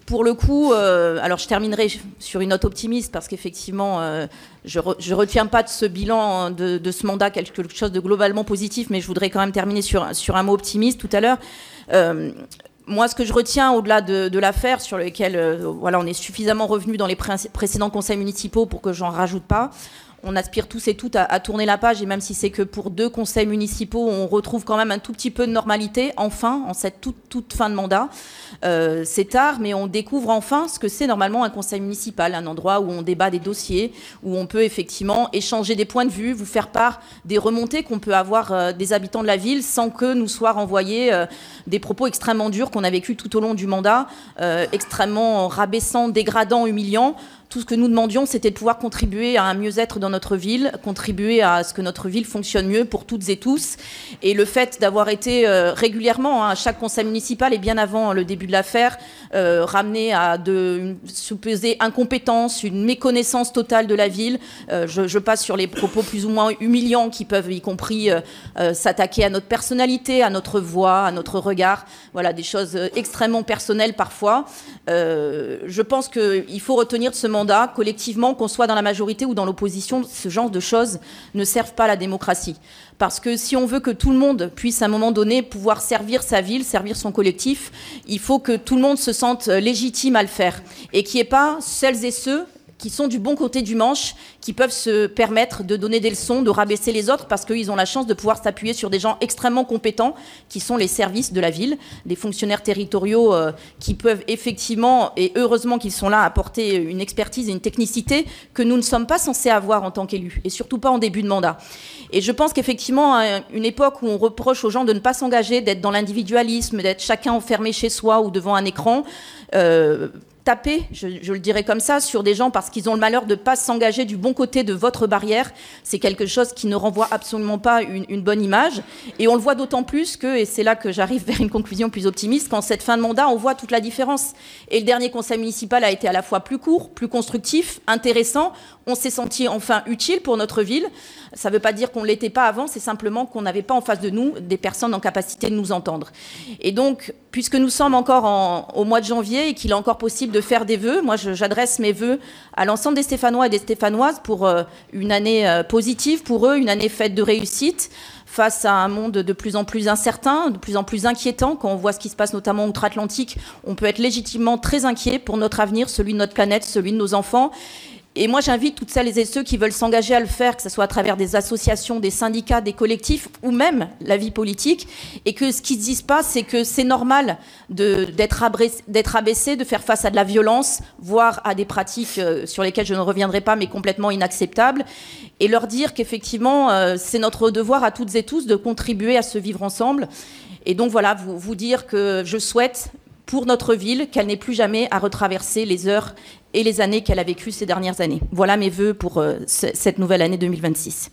pour le coup, euh, alors je terminerai sur une note optimiste parce qu'effectivement, euh, je ne retiens pas de ce bilan, de, de ce mandat, quelque chose de globalement positif, mais je voudrais quand même terminer sur, sur un mot optimiste tout à l'heure. Euh, Moi, ce que je retiens au-delà de, de l'affaire, sur lequel euh, voilà, on est suffisamment revenu dans les pré- précédents conseils municipaux pour que j'en rajoute pas, on aspire tous et toutes à, à tourner la page, et même si c'est que pour deux conseils municipaux, on retrouve quand même un tout petit peu de normalité, enfin, en cette toute, toute fin de mandat. Euh, c'est tard, mais on découvre enfin ce que c'est normalement un conseil municipal, un endroit où on débat des dossiers, où on peut effectivement échanger des points de vue, vous faire part des remontées qu'on peut avoir euh, des habitants de la ville, sans que nous soient renvoyés euh, des propos extrêmement durs qu'on a vécus tout au long du mandat, euh, extrêmement rabaissants, dégradants, humiliants. Tout ce que nous demandions, c'était de pouvoir contribuer à un mieux-être dans notre ville, contribuer à ce que notre ville fonctionne mieux pour toutes et tous. Et le fait d'avoir été euh, régulièrement, hein, à chaque conseil municipal et bien avant le début de l'affaire, euh, ramené à de une supposée incompétence, une méconnaissance totale de la ville. Euh, je, je passe sur les propos plus ou moins humiliants qui peuvent, y compris, euh, euh, s'attaquer à notre personnalité, à notre voix, à notre regard. Voilà, des choses extrêmement personnelles parfois. Euh, je pense qu'il faut retenir de ce mandat, collectivement, qu'on soit dans la majorité ou dans l'opposition, ce genre de choses ne servent pas la démocratie. Parce que si on veut que tout le monde puisse à un moment donné pouvoir servir sa ville, servir son collectif, il faut que tout le monde se sente légitime à le faire. Et qu'il n'y ait pas celles et ceux qui sont du bon côté du manche, qui peuvent se permettre de donner des leçons, de rabaisser les autres, parce qu'ils ont la chance de pouvoir s'appuyer sur des gens extrêmement compétents, qui sont les services de la ville, des fonctionnaires territoriaux euh, qui peuvent effectivement, et heureusement qu'ils sont là, apporter une expertise et une technicité que nous ne sommes pas censés avoir en tant qu'élus, et surtout pas en début de mandat. Et je pense qu'effectivement, à une époque où on reproche aux gens de ne pas s'engager, d'être dans l'individualisme, d'être chacun enfermé chez soi ou devant un écran, euh, taper, je, je le dirais comme ça, sur des gens parce qu'ils ont le malheur de ne pas s'engager du bon côté de votre barrière, c'est quelque chose qui ne renvoie absolument pas une, une bonne image. Et on le voit d'autant plus que, et c'est là que j'arrive vers une conclusion plus optimiste, qu'en cette fin de mandat, on voit toute la différence. Et le dernier conseil municipal a été à la fois plus court, plus constructif, intéressant. On s'est senti enfin utile pour notre ville. Ça ne veut pas dire qu'on ne l'était pas avant, c'est simplement qu'on n'avait pas en face de nous des personnes en capacité de nous entendre. Et donc, puisque nous sommes encore en, au mois de janvier et qu'il est encore possible de faire des vœux, moi je, j'adresse mes vœux à l'ensemble des Stéphanois et des Stéphanoises pour euh, une année euh, positive pour eux, une année faite de réussite, face à un monde de plus en plus incertain, de plus en plus inquiétant. Quand on voit ce qui se passe notamment outre-Atlantique, on peut être légitimement très inquiet pour notre avenir, celui de notre planète, celui de nos enfants. Et moi, j'invite toutes celles et ceux qui veulent s'engager à le faire, que ce soit à travers des associations, des syndicats, des collectifs ou même la vie politique, et que ce qu'ils ne disent pas, c'est que c'est normal de, d'être, abaissé, d'être abaissé, de faire face à de la violence, voire à des pratiques euh, sur lesquelles je ne reviendrai pas, mais complètement inacceptables, et leur dire qu'effectivement, euh, c'est notre devoir à toutes et tous de contribuer à ce vivre ensemble. Et donc voilà, vous, vous dire que je souhaite pour notre ville qu'elle n'ait plus jamais à retraverser les heures et les années qu'elle a vécues ces dernières années. Voilà mes vœux pour euh, c- cette nouvelle année deux mille vingt-six.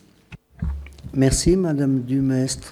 Merci, Madame Dumestre.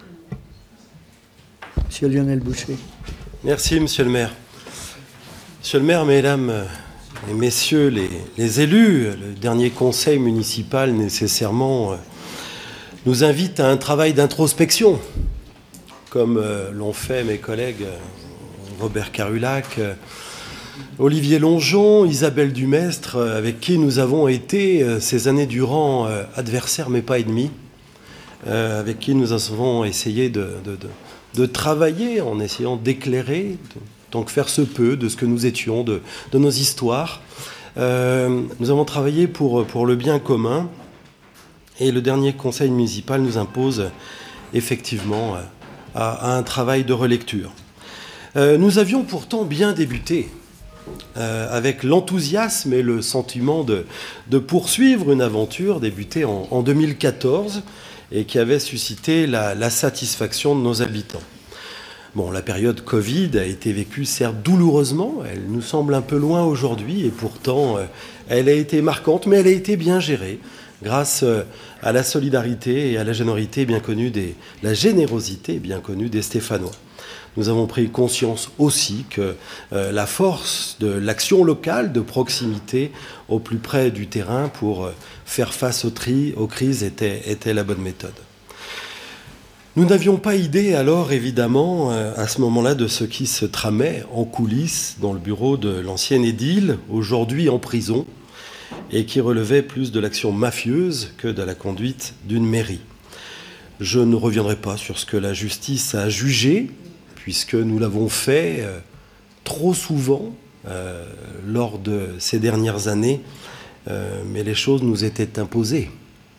Monsieur Lionel Boucher. Merci, Monsieur le maire. Monsieur le maire, Mesdames et Messieurs les, les élus, le dernier conseil municipal nécessairement euh, nous invite à un travail d'introspection, comme euh, l'ont fait mes collègues euh, Robert Carulac, euh, Olivier Longeon, Isabelle Dumestre, euh, avec qui nous avons été euh, ces années durant euh, adversaires mais pas ennemis, euh, avec qui nous avons essayé de, de, de, de travailler en essayant d'éclairer, de, tant que faire se peut, de ce que nous étions, de, de nos histoires. Euh, nous avons travaillé pour, pour le bien commun, et le dernier conseil municipal nous impose effectivement euh, à, à un travail de relecture. Euh, nous avions pourtant bien débuté, euh, avec l'enthousiasme et le sentiment de, de poursuivre une aventure débutée en, en deux mille quatorze et qui avait suscité la, la satisfaction de nos habitants. Bon, la période Covid a été vécue certes douloureusement, elle nous semble un peu loin aujourd'hui et pourtant euh, elle a été marquante, mais elle a été bien gérée grâce euh, à la solidarité et à la générosité bien connue des, la générosité bien connue des Stéphanois. Nous avons pris conscience aussi que euh, la force de l'action locale, de proximité au plus près du terrain pour euh, faire face aux, tri, aux crises était, était la bonne méthode. Nous n'avions pas idée alors, évidemment, à ce moment-là, de ce qui se tramait en coulisses dans le bureau de l'ancien édile, aujourd'hui en prison, et qui relevait plus de l'action mafieuse que de la conduite d'une mairie. Je ne reviendrai pas sur ce que la justice a jugé, puisque nous l'avons fait euh, trop souvent euh, lors de ces dernières années, euh, mais les choses nous étaient imposées.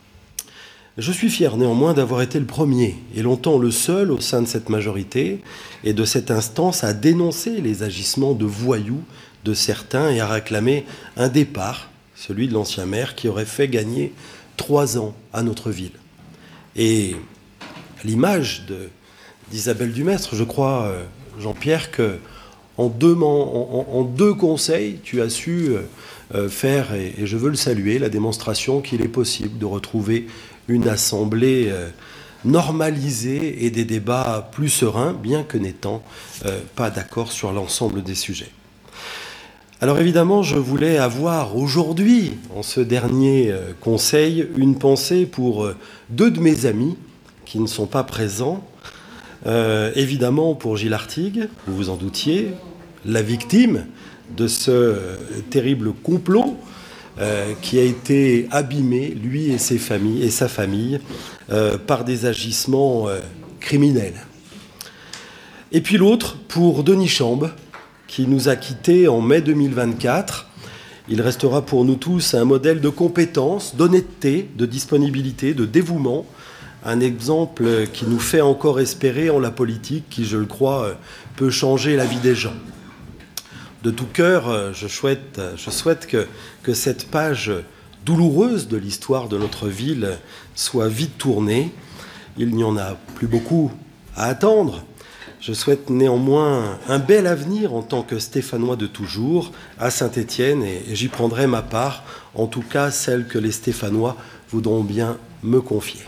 Je suis fier néanmoins d'avoir été le premier, et longtemps le seul au sein de cette majorité et de cette instance à dénoncer les agissements de voyous de certains et à réclamer un départ, celui de l'ancien maire, qui aurait fait gagner trois ans à notre ville. Et à l'image de, d'Isabelle Dumestre, je crois, euh, Jean-Pierre, que en deux, en, en, en deux conseils, tu as su euh, faire, et, et je veux le saluer, la démonstration qu'il est possible de retrouver une assemblée euh, normalisée et des débats plus sereins, bien que n'étant euh, pas d'accord sur l'ensemble des sujets. Alors évidemment, je voulais avoir aujourd'hui, en ce dernier euh, conseil, une pensée pour euh, deux de mes amis qui ne sont pas présents. Euh, évidemment pour Gilles Artigue, vous vous en doutiez, la victime de ce euh, terrible complot Euh, qui a été abîmé, lui et, ses familles, et sa famille, euh, par des agissements euh, criminels. Et puis l'autre, pour Denis Chambe, qui nous a quittés en mai deux mille vingt-quatre. Il restera pour nous tous un modèle de compétence, d'honnêteté, de disponibilité, de dévouement, un exemple qui nous fait encore espérer en la politique, qui, je le crois, peut changer la vie des gens. De tout cœur, je souhaite, je souhaite que, que cette page douloureuse de l'histoire de notre ville soit vite tournée. Il n'y en a plus beaucoup à attendre. Je souhaite néanmoins un bel avenir en tant que Stéphanois de toujours à Saint-Étienne, et j'y prendrai ma part, en tout cas celle que les Stéphanois voudront bien me confier.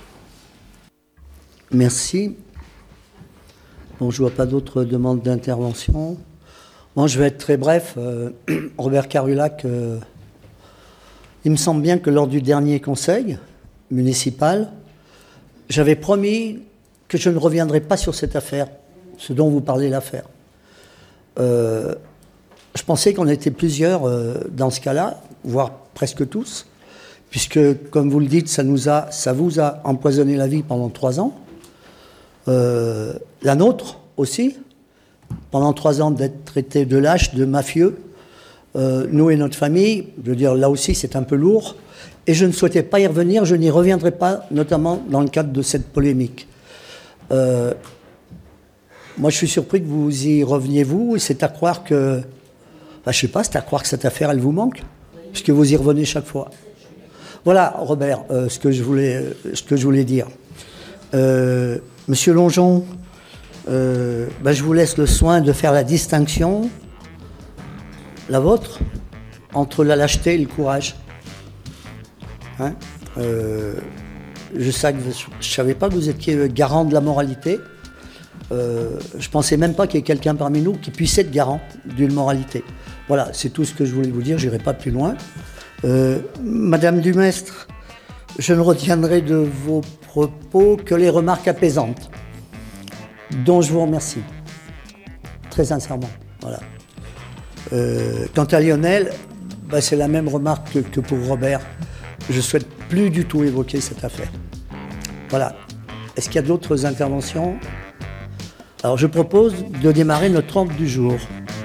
Merci. Bon, je ne vois pas d'autres demandes d'intervention. Bon, je vais être très bref. Euh, Robert Carulac, euh, il me semble bien que lors du dernier conseil municipal, j'avais promis que je ne reviendrai pas sur cette affaire, ce dont vous parlez, l'affaire. Euh, je pensais qu'on était plusieurs euh, dans ce cas-là, voire presque tous, puisque, comme vous le dites, ça, nous a, ça vous a empoisonné la vie pendant trois ans. Euh, la nôtre aussi. Pendant trois ans d'être traité de lâche, de mafieux, euh, nous et notre famille, je veux dire, là aussi c'est un peu lourd, et je ne souhaitais pas y revenir, je n'y reviendrai pas, notamment dans le cadre de cette polémique. Euh, moi je suis surpris que vous y reveniez vous, et c'est à croire que, enfin, je sais pas, c'est à croire que cette affaire elle vous manque, puisque vous y revenez chaque fois. Voilà, Robert, euh, ce que je voulais, euh, ce que je voulais dire. Euh, Monsieur Longeon, Euh, ben je vous laisse le soin de faire la distinction, la vôtre, entre la lâcheté et le courage. Hein euh, je ne savais pas que vous étiez garant de la moralité. Euh, je ne pensais même pas qu'il y ait quelqu'un parmi nous qui puisse être garant d'une moralité. Voilà, c'est tout ce que je voulais vous dire, je n'irai pas plus loin. Euh, Madame Dumestre, je ne retiendrai de vos propos que les remarques apaisantes, dont je vous remercie, très sincèrement. Voilà. Euh, quant à Lionel, bah, c'est la même remarque que, que pour Robert. Je ne souhaite plus du tout évoquer cette affaire. Voilà. Est-ce qu'il y a d'autres interventions ? Alors je propose de démarrer notre ordre du jour.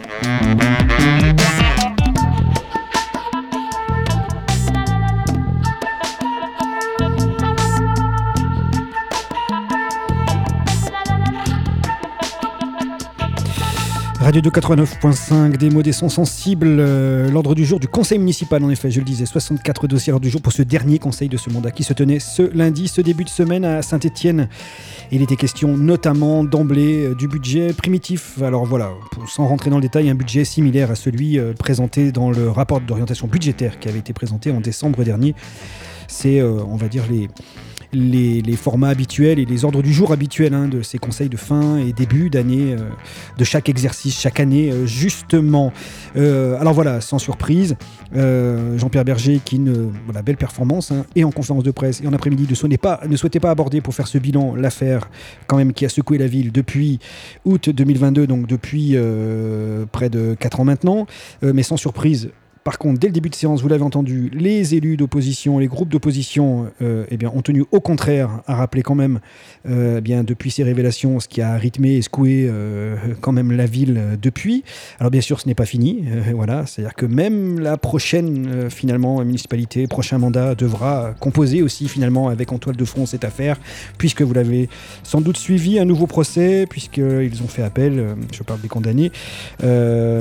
Radio deux quatre-vingt-neuf point cinq, des mots, des sons sensibles. Euh, l'ordre du jour du conseil municipal, en effet, je le disais, soixante-quatre dossiers à l'ordre du jour pour ce dernier conseil de ce mandat qui se tenait ce lundi, ce début de semaine à Saint-Étienne. Il était question notamment d'emblée euh, du budget primitif. Alors voilà, pour, sans rentrer dans le détail, un budget similaire à celui euh, présenté dans le rapport d'orientation budgétaire qui avait été présenté en décembre dernier. C'est, euh, on va dire, les... les, les formats habituels et les ordres du jour habituels hein, de ces conseils de fin et début d'année, euh, de chaque exercice, chaque année, euh, justement. Euh, alors voilà, sans surprise, euh, Jean-Pierre Berger, qui une voilà, belle performance, hein, et en conférence de presse et en après-midi, ne souhaitait pas, ne souhaitait pas aborder pour faire ce bilan l'affaire quand même qui a secoué la ville depuis août deux mille vingt-deux, donc depuis euh, près de quatre ans maintenant, euh, mais sans surprise. Par contre, dès le début de séance, vous l'avez entendu, les élus d'opposition, les groupes d'opposition euh, eh bien, ont tenu au contraire à rappeler quand même, euh, eh bien, depuis ces révélations, ce qui a rythmé et secoué euh, quand même la ville euh, depuis. Alors bien sûr, ce n'est pas fini. Euh, voilà, c'est-à-dire que même la prochaine, euh, finalement, municipalité, prochain mandat, devra composer aussi finalement avec en toile de fond cette affaire, puisque vous l'avez sans doute suivi, un nouveau procès, puisqu'ils ont fait appel, euh, je parle des condamnés, euh,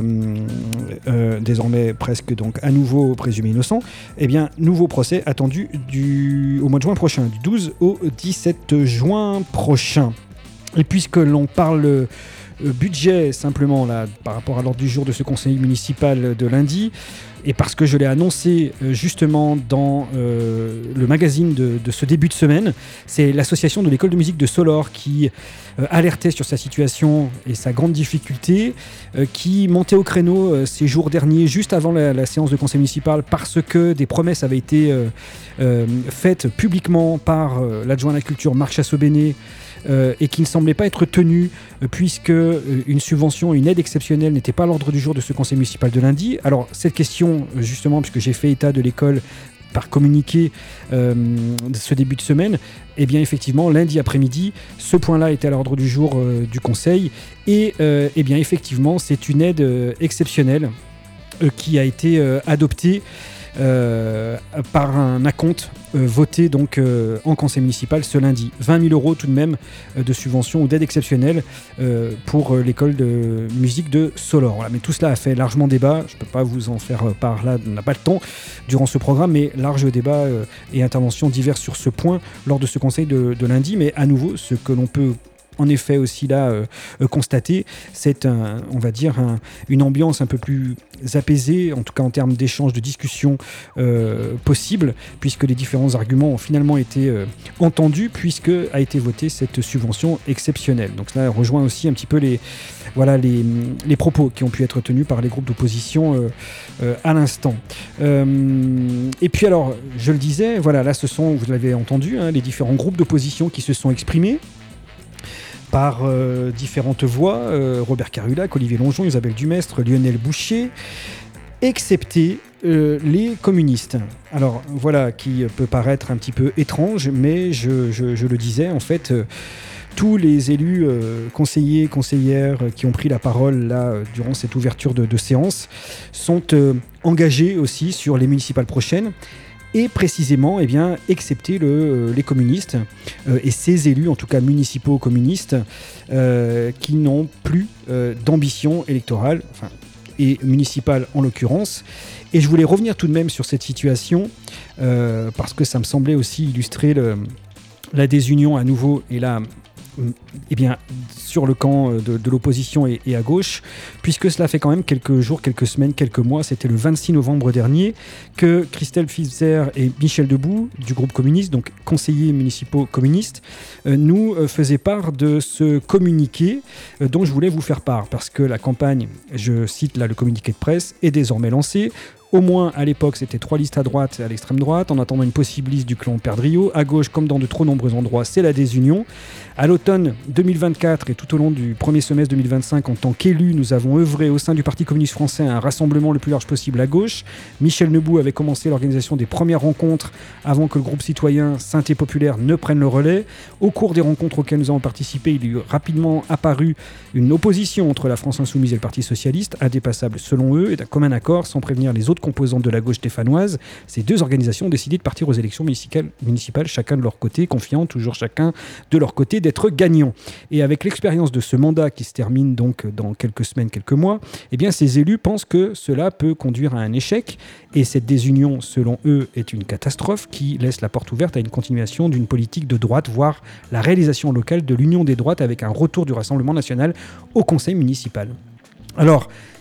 euh, désormais presque donc à nouveau présumé innocent, eh bien, nouveau procès attendu du, au mois de juin prochain, du douze au dix-sept juin prochain. Et puisque l'on parle euh, budget simplement là, par rapport à l'ordre du jour de ce conseil municipal de lundi, et parce que je l'ai annoncé euh, justement dans euh, le magazine de, de ce début de semaine, c'est l'association de l'école de musique de Solor qui euh, alertait sur sa situation et sa grande difficulté, euh, qui montait au créneau euh, ces jours derniers, juste avant la, la séance de conseil municipal, parce que des promesses avaient été euh, euh, faites publiquement par euh, l'adjoint à la culture Marc Chassot-Bénet, Euh, et qui ne semblait pas être tenu euh, puisque euh, une subvention, une aide exceptionnelle n'était pas à l'ordre du jour de ce conseil municipal de lundi. Alors cette question, justement, puisque j'ai fait état de l'école par communiqué euh, de ce début de semaine, eh bien effectivement lundi après-midi, ce point-là était à l'ordre du jour euh, du conseil et euh, eh bien effectivement c'est une aide euh, exceptionnelle euh, qui a été euh, adoptée Euh, par un acompte euh, voté donc euh, en conseil municipal ce lundi. vingt mille euros tout de même euh, de subvention ou d'aide exceptionnelle euh, pour euh, l'école de musique de Solor. Voilà, mais tout cela a fait largement débat. Je ne peux pas vous en faire part là, on n'a pas le temps durant ce programme, mais large débat euh, et interventions diverses sur ce point lors de ce conseil de, de lundi. Mais à nouveau, ce que l'on peut en effet aussi là euh, euh, constater, c'est un, on va dire un, une ambiance un peu plus apaisée, en tout cas en termes d'échanges, de discussions euh, possibles, puisque les différents arguments ont finalement été euh, entendus, puisque a été votée cette subvention exceptionnelle. Donc cela rejoint aussi un petit peu les, voilà, les, les propos qui ont pu être tenus par les groupes d'opposition euh, euh, à l'instant. Euh, et puis alors, je le disais, voilà, là ce sont, vous l'avez entendu, hein, les différents groupes d'opposition qui se sont exprimés par euh, différentes voix, euh, Robert Carulac, Olivier Longeon, Isabelle Dumestre, Lionel Boucher, excepté euh, les communistes. Alors voilà, qui peut paraître un petit peu étrange, mais je, je, je le disais, en fait, euh, tous les élus euh, conseillers, conseillères euh, qui ont pris la parole là euh, durant cette ouverture de, de séance sont euh, engagés aussi sur les municipales prochaines. Et précisément, eh bien, excepté le, euh, les communistes euh, et ces élus, en tout cas municipaux communistes, euh, qui n'ont plus euh, d'ambition électorale, enfin, et municipale en l'occurrence. Et je voulais revenir tout de même sur cette situation, euh, parce que ça me semblait aussi illustrer le, la désunion à nouveau, et là, eh bien, sur le camp de, de l'opposition et, et à gauche, puisque cela fait quand même quelques jours, quelques semaines, quelques mois, c'était le vingt-six novembre dernier, que Christelle Pfizer et Michel Debout, du groupe communiste, donc conseillers municipaux communistes, euh, nous euh, faisaient part de ce communiqué euh, dont je voulais vous faire part, parce que la campagne, je cite là le communiqué de presse, est désormais lancée. Au moins, à l'époque, c'était trois listes à droite et à l'extrême droite, en attendant une possible liste du clan Perdriau. À gauche, comme dans de trop nombreux endroits, c'est la désunion. À l'automne deux mille vingt-quatre et tout au long du premier semestre deux mille vingt-cinq, en tant qu'élus, nous avons œuvré au sein du Parti communiste français à un rassemblement le plus large possible à gauche. Michel Debout avait commencé l'organisation des premières rencontres avant que le groupe citoyen Synthé Populaire ne prenne le relais. Au cours des rencontres auxquelles nous avons participé, il est rapidement apparu une opposition entre la France Insoumise et le Parti Socialiste, indépassable selon eux, et d'un commun accord, sans prévenir les autres composantes de la gauche stéphanoise. Ces deux organisations ont décidé de partir aux élections municipales, municipales chacun de leur côté, confiant toujours chacun de leur côté d'être gagnant. Et avec l'expérience de ce mandat qui se termine donc dans quelques semaines, quelques mois, eh bien ces élus pensent que cela peut conduire à un échec, et cette désunion, selon eux, est une catastrophe qui laisse la porte ouverte à une continuation d'une politique de droite, voire la réalisation locale de l'union des droites avec un retour du Rassemblement national au conseil municipal. Alors,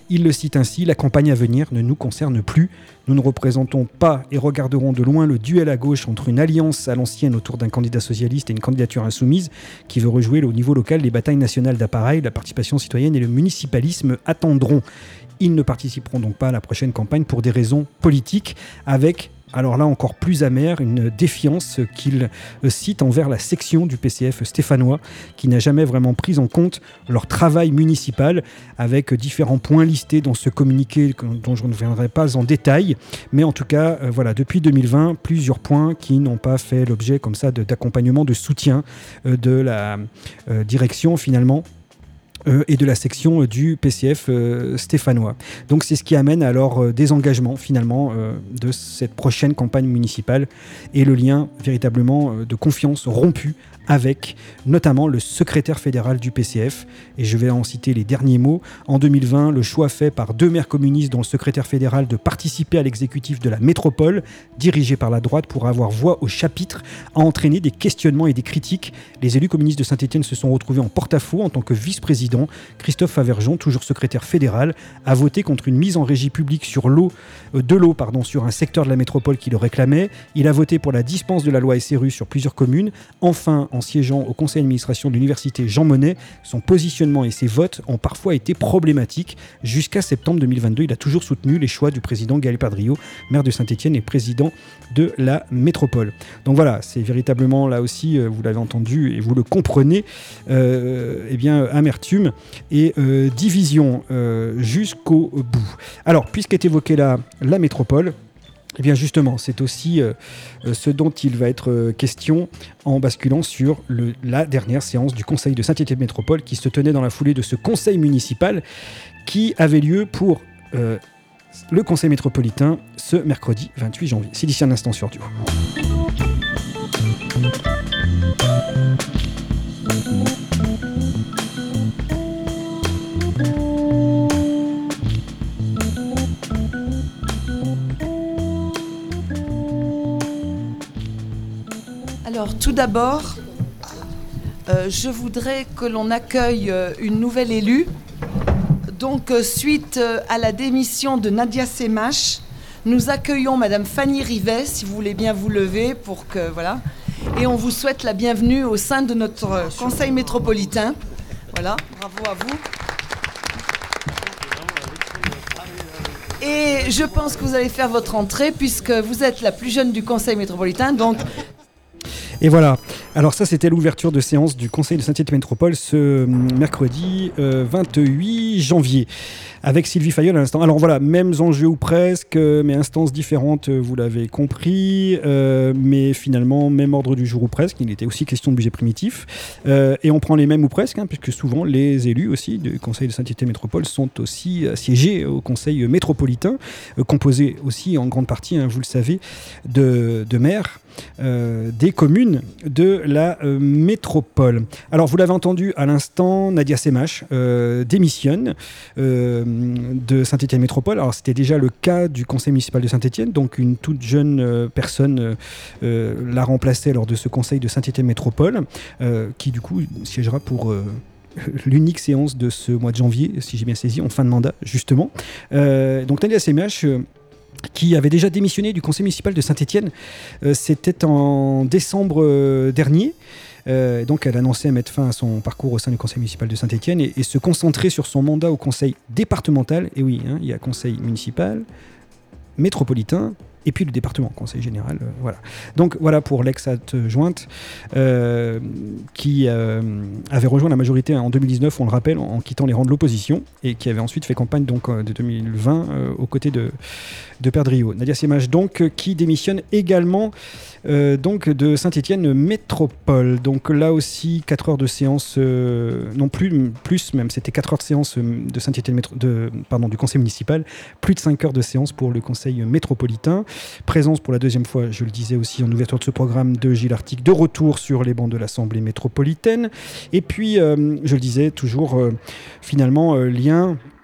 Il le cite ainsi: « La campagne à venir ne nous concerne plus. Nous ne représentons pas et regarderons de loin le duel à gauche entre une alliance à l'ancienne autour d'un candidat socialiste et une candidature insoumise qui veut rejouer au niveau local les batailles nationales d'appareil, la participation citoyenne et le municipalisme attendront. Ils ne participeront donc pas à la prochaine campagne pour des raisons politiques, avec... » alors là encore plus amer, une défiance qu'il cite envers la section du P C F stéphanois qui n'a jamais vraiment pris en compte leur travail municipal, avec différents points listés dans ce communiqué dont je ne reviendrai pas en détail, mais en tout cas euh, voilà, depuis deux mille vingt, plusieurs points qui n'ont pas fait l'objet comme ça de, d'accompagnement, de soutien euh, de la euh, direction finalement Euh, et de la section euh, du P C F euh, stéphanois. Donc c'est ce qui amène alors euh, des engagements finalement euh, de cette prochaine campagne municipale et le lien véritablement euh, de confiance rompu avec notamment le secrétaire fédéral du P C F. Et je vais en citer les derniers mots. En deux mille vingt, le choix fait par deux maires communistes, dont le secrétaire fédéral, de participer à l'exécutif de la métropole, dirigé par la droite pour avoir voix au chapitre, a entraîné des questionnements et des critiques. Les élus communistes de Saint-Étienne se sont retrouvés en porte-à-faux en tant que vice-président. Christophe Favergeon, toujours secrétaire fédéral, a voté contre une mise en régie publique sur l'eau, euh, de l'eau pardon, sur un secteur de la métropole qui le réclamait. Il a voté pour la dispense de la loi S R U sur plusieurs communes. Enfin, en siégeant au conseil d'administration de l'université Jean Monnet, son positionnement et ses votes ont parfois été problématiques. Jusqu'à septembre deux mille vingt-deux, il a toujours soutenu les choix du président Gaël Perdriau, maire de Saint-Étienne et président de la métropole. Donc voilà, c'est véritablement là aussi, vous l'avez entendu et vous le comprenez, euh, eh bien, amertume et euh, division euh, jusqu'au bout. Alors, puisqu'est évoquée la, la métropole, eh bien justement, c'est aussi euh, ce dont il va être euh, question en basculant sur le, la dernière séance du Conseil de Saint-Étienne Métropole qui se tenait dans la foulée de ce conseil municipal qui avait lieu pour euh, le Conseil métropolitain ce mercredi vingt-huit janvier. C'est d'ici un instant sur Duo. Alors, tout d'abord, euh, je voudrais que l'on accueille euh, une nouvelle élue. Donc, euh, suite euh, à la démission de Nadia Semache, nous accueillons Madame Fanny Rivet, si vous voulez bien vous lever pour que, voilà. Et on vous souhaite la bienvenue au sein de notre euh, conseil métropolitain. Voilà, bravo à vous. Et je pense que vous allez faire votre entrée puisque vous êtes la plus jeune du conseil métropolitain, donc... Et voilà, alors ça c'était l'ouverture de séance du Conseil de Saint-Étienne Métropole ce mercredi euh, vingt-huit janvier avec Sylvie Fayolle à l'instant. Alors voilà, mêmes enjeux ou presque, mais instances différentes, vous l'avez compris, euh, mais finalement même ordre du jour ou presque, il était aussi question de budget primitif, euh, et on prend les mêmes ou presque, hein, puisque souvent les élus aussi du Conseil de Saint-Étienne Métropole sont aussi assiégés au Conseil métropolitain, euh, composé aussi en grande partie, hein, vous le savez, de, de maires, Euh, des communes de la euh, métropole. Alors vous l'avez entendu à l'instant, Nadia Semache euh, démissionne euh, de Saint-Étienne Métropole. Alors c'était déjà le cas du conseil municipal de Saint-Étienne, donc une toute jeune euh, personne euh, euh, la remplaçait lors de ce conseil de Saint-Étienne Métropole, euh, qui du coup siégera pour... Euh, l'unique séance de ce mois de janvier, si j'ai bien saisi, en fin de mandat justement. Euh, donc Nadia Semache, euh, qui avait déjà démissionné du conseil municipal de Saint-Étienne. Euh, c'était en décembre euh, dernier. Euh, donc elle annonçait mettre fin à son parcours au sein du conseil municipal de Saint-Étienne et, et se concentrer sur son mandat au conseil départemental. Et oui, hein, il y a conseil municipal, métropolitain, et puis le département, conseil général, euh, voilà. Donc voilà pour l'ex-adjointe euh, qui euh, avait rejoint la majorité en deux mille dix-neuf, on le rappelle, en, en quittant les rangs de l'opposition, et qui avait ensuite fait campagne donc, de deux mille vingt euh, aux côtés de, de Perdriau. Nadia Semache, donc, qui démissionne également euh, donc, de Saint-Étienne Métropole. Donc là aussi, quatre heures de séance, euh, non plus, plus même, c'était quatre heures de séance de Saint-Étienne Métro, de, pardon, du conseil municipal, plus de cinq heures de séance pour le conseil métropolitain. Présence pour la deuxième fois, je le disais aussi en ouverture de ce programme, de Gilles Artic, de retour sur les bancs de l'Assemblée métropolitaine. Et puis, euh, je le disais, toujours euh, finalement, euh, lien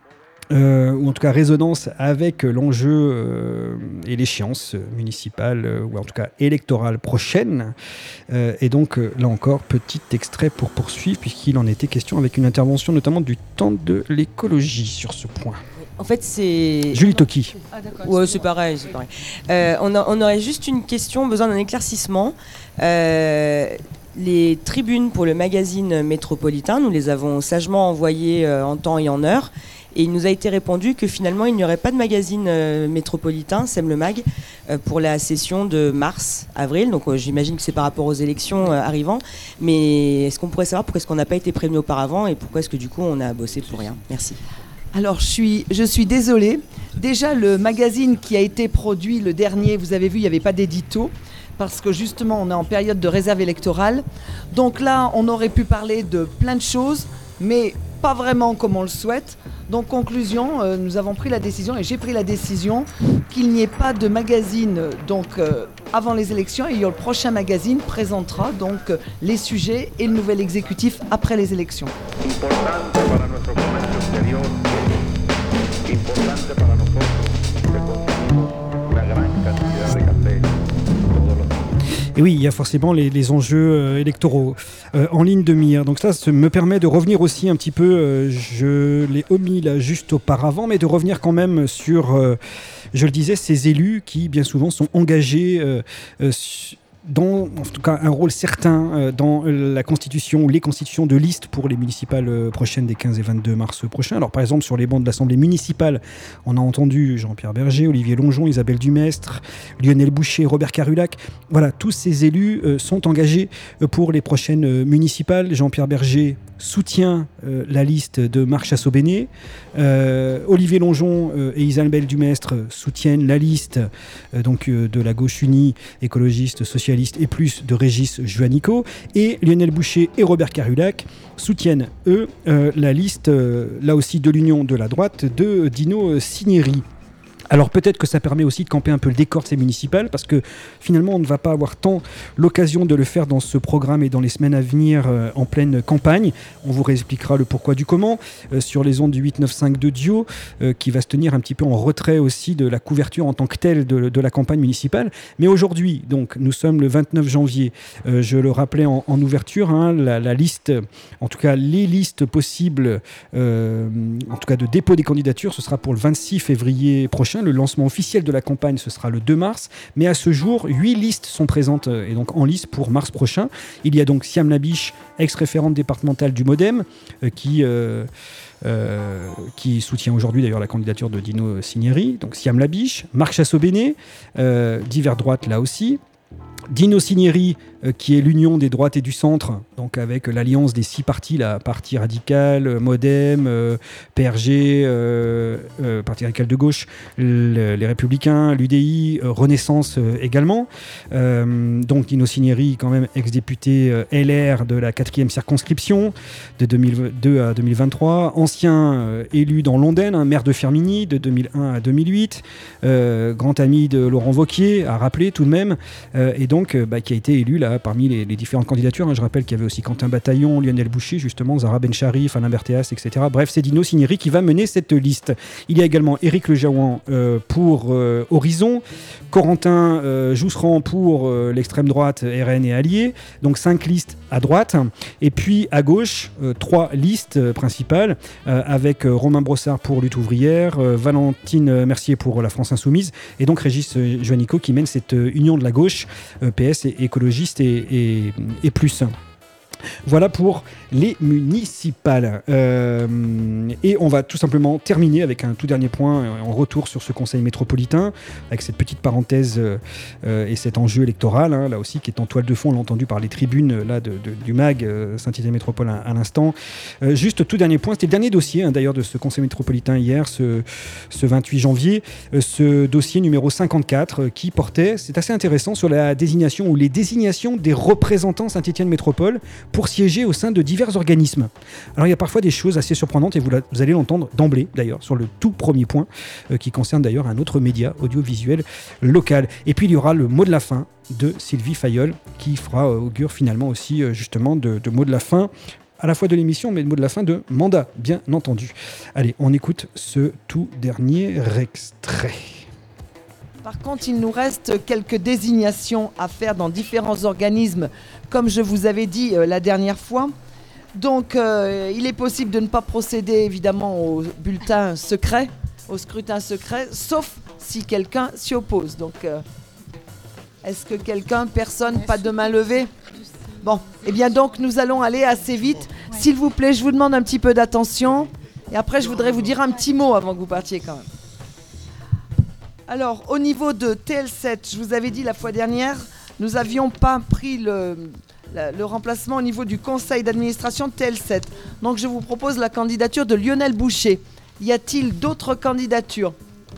euh, ou en tout cas résonance avec l'enjeu euh, et l'échéance municipale, euh, ou en tout cas électorale prochaine. Euh, et donc, euh, là encore, petit extrait pour poursuivre, puisqu'il en était question avec une intervention notamment du temps de l'écologie sur ce point. En fait, c'est... Julie Toki. Ah, ouais, c'est pareil, c'est pareil. Euh, on, a, on aurait juste une question, besoin d'un éclaircissement. Euh, les tribunes pour le magazine Métropolitain, nous les avons sagement envoyées euh, en temps et en heure. Et il nous a été répondu que finalement, il n'y aurait pas de magazine euh, métropolitain, Sème le Mag, euh, pour la session de mars-avril. Donc euh, j'imagine que c'est par rapport aux élections euh, arrivant. Mais est-ce qu'on pourrait savoir pourquoi est-ce qu'on n'a pas été prévenu auparavant et pourquoi est-ce que du coup on a bossé pour rien? Merci. Alors, je suis, je suis désolée. Déjà, le magazine qui a été produit, le dernier, vous avez vu, il n'y avait pas d'édito, parce que justement, on est en période de réserve électorale. Donc là, on aurait pu parler de plein de choses, mais pas vraiment comme on le souhaite. Donc, conclusion, euh, nous avons pris la décision, et j'ai pris la décision, qu'il n'y ait pas de magazine donc, euh, avant les élections, et le prochain magazine présentera donc euh, les sujets et le nouvel exécutif après les élections. Et oui, il y a forcément les, les enjeux euh, électoraux euh, en ligne de mire. Donc ça, ça me permet de revenir aussi un petit peu, euh, je l'ai omis là juste auparavant, mais de revenir quand même sur, euh, je le disais, ces élus qui bien souvent sont engagés euh, euh, dans, en tout cas, un rôle certain euh, dans la constitution ou les constitutions de listes pour les municipales euh, prochaines des quinze et vingt-deux mars prochains. Alors, par exemple, sur les bancs de l'Assemblée municipale, on a entendu Jean-Pierre Berger, Olivier Longeon, Isabelle Dumestre, Lionel Boucher, Robert Carulac. Voilà, tous ces élus euh, sont engagés euh, pour les prochaines euh, municipales. Jean-Pierre Berger soutient euh, la liste de Marc Chassot-Bénet. Euh, Olivier Longeon euh, et Isabelle Dumestre soutiennent la liste euh, donc, euh, de la gauche unie, écologiste, socialiste et plus de Régis Juanico. Et Lionel Boucher et Robert Carulac soutiennent, eux, euh, la liste, euh, là aussi, de l'union de la droite de Dino Cinieri. Alors peut-être que ça permet aussi de camper un peu le décor de ces municipales, parce que finalement on ne va pas avoir tant l'occasion de le faire dans ce programme et dans les semaines à venir euh, en pleine campagne. On vous réexpliquera le pourquoi du comment euh, sur les ondes du huit neuf cinq de Dio, euh, qui va se tenir un petit peu en retrait aussi de la couverture en tant que telle de, de la campagne municipale. Mais aujourd'hui, donc nous sommes le vingt-neuf janvier, euh, je le rappelais en, en ouverture, hein, la, la liste, en tout cas les listes possibles, euh, en tout cas de dépôt des candidatures, ce sera pour le vingt-six février prochain. Le lancement officiel de la campagne, ce sera le deux mars. Mais à ce jour, huit listes sont présentes et donc en lice pour mars prochain. Il y a donc Siam Labiche, ex-référente départementale du MoDem, euh, qui, euh, euh, qui soutient aujourd'hui d'ailleurs la candidature de Dino Cinieri. Donc Siam Labiche, Marc Chassot-Bénet, euh, divers droites là aussi. Dino Cinieri, euh, qui est l'union des droites et du centre, donc avec euh, l'alliance des six partis, la Parti radical, euh, MoDem, euh, P R G, euh, euh, Parti radical de gauche, le, les Républicains, l'U D I, euh, Renaissance euh, également. Euh, donc Dino Cinieri, quand même ex-député euh, L R de la quatrième circonscription de deux mille deux à deux mille vingt-trois, ancien euh, élu dans l'Ondaine, hein, maire de Firminy de deux mille un à deux mille huit, euh, grand ami de Laurent Wauquiez, à rappeler tout de même, euh, et donc euh, bah, qui a été élu là parmi les, les différentes candidatures. Hein. Je rappelle qu'il y avait aussi Quentin Bataillon, Lionel Boucher, justement, Zahra Bencharif, Alain Berthéas, et cetera. Bref, c'est Dino Cinieri qui va mener cette liste. Il y a également Éric Lejaouan euh, pour euh, Horizon, Corentin euh, Jousserand pour euh, l'extrême droite R N et Alliés, donc cinq listes à droite, et puis à gauche, euh, trois listes euh, principales, euh, avec euh, Romain Brossard pour Lutte ouvrière, euh, Valentine Mercier pour la France Insoumise, et donc Régis euh, Juanico qui mène cette euh, union de la gauche, euh, P S et écologiste et, et, et plus. Voilà pour les municipales. Euh, et on va tout simplement terminer avec un tout dernier point en retour sur ce conseil métropolitain, avec cette petite parenthèse euh, et cet enjeu électoral, hein, là aussi, qui est en toile de fond, on l'a entendu par les tribunes là, de, de, du M A G, euh, Saint-Étienne Métropole à, à l'instant. Euh, juste tout dernier point, c'était le dernier dossier hein, d'ailleurs de ce conseil métropolitain hier, ce, ce vingt-huit janvier, euh, ce dossier numéro cinquante-quatre euh, qui portait, c'est assez intéressant, sur la désignation ou les désignations des représentants Saint-Étienne Métropole pour siéger au sein de divers organismes. Alors il y a parfois des choses assez surprenantes et vous, la, vous allez l'entendre d'emblée d'ailleurs sur le tout premier point euh, qui concerne d'ailleurs un autre média audiovisuel local. Et puis il y aura le mot de la fin de Sylvie Fayolle qui fera euh, augure finalement aussi euh, justement de, de mot de la fin à la fois de l'émission, mais le mot de la fin de mandat, bien entendu. Allez, on écoute ce tout dernier extrait. Par contre, il nous reste quelques désignations à faire dans différents organismes, comme je vous avais dit euh, la dernière fois. Donc, euh, il est possible de ne pas procéder évidemment au bulletin secret, au scrutin secret, sauf si quelqu'un s'y oppose. Donc, euh, est-ce que quelqu'un, personne, pas de main levée ? Bon, eh bien donc nous allons aller assez vite. S'il vous plaît, je vous demande un petit peu d'attention. Et après, je voudrais vous dire un petit mot avant que vous partiez quand même. Alors, au niveau de T L sept, je vous avais dit la fois dernière, nous n'avions pas pris le, le, le remplacement au niveau du conseil d'administration de T L sept. Donc, je vous propose la candidature de Lionel Boucher. Y a-t-il d'autres candidatures ?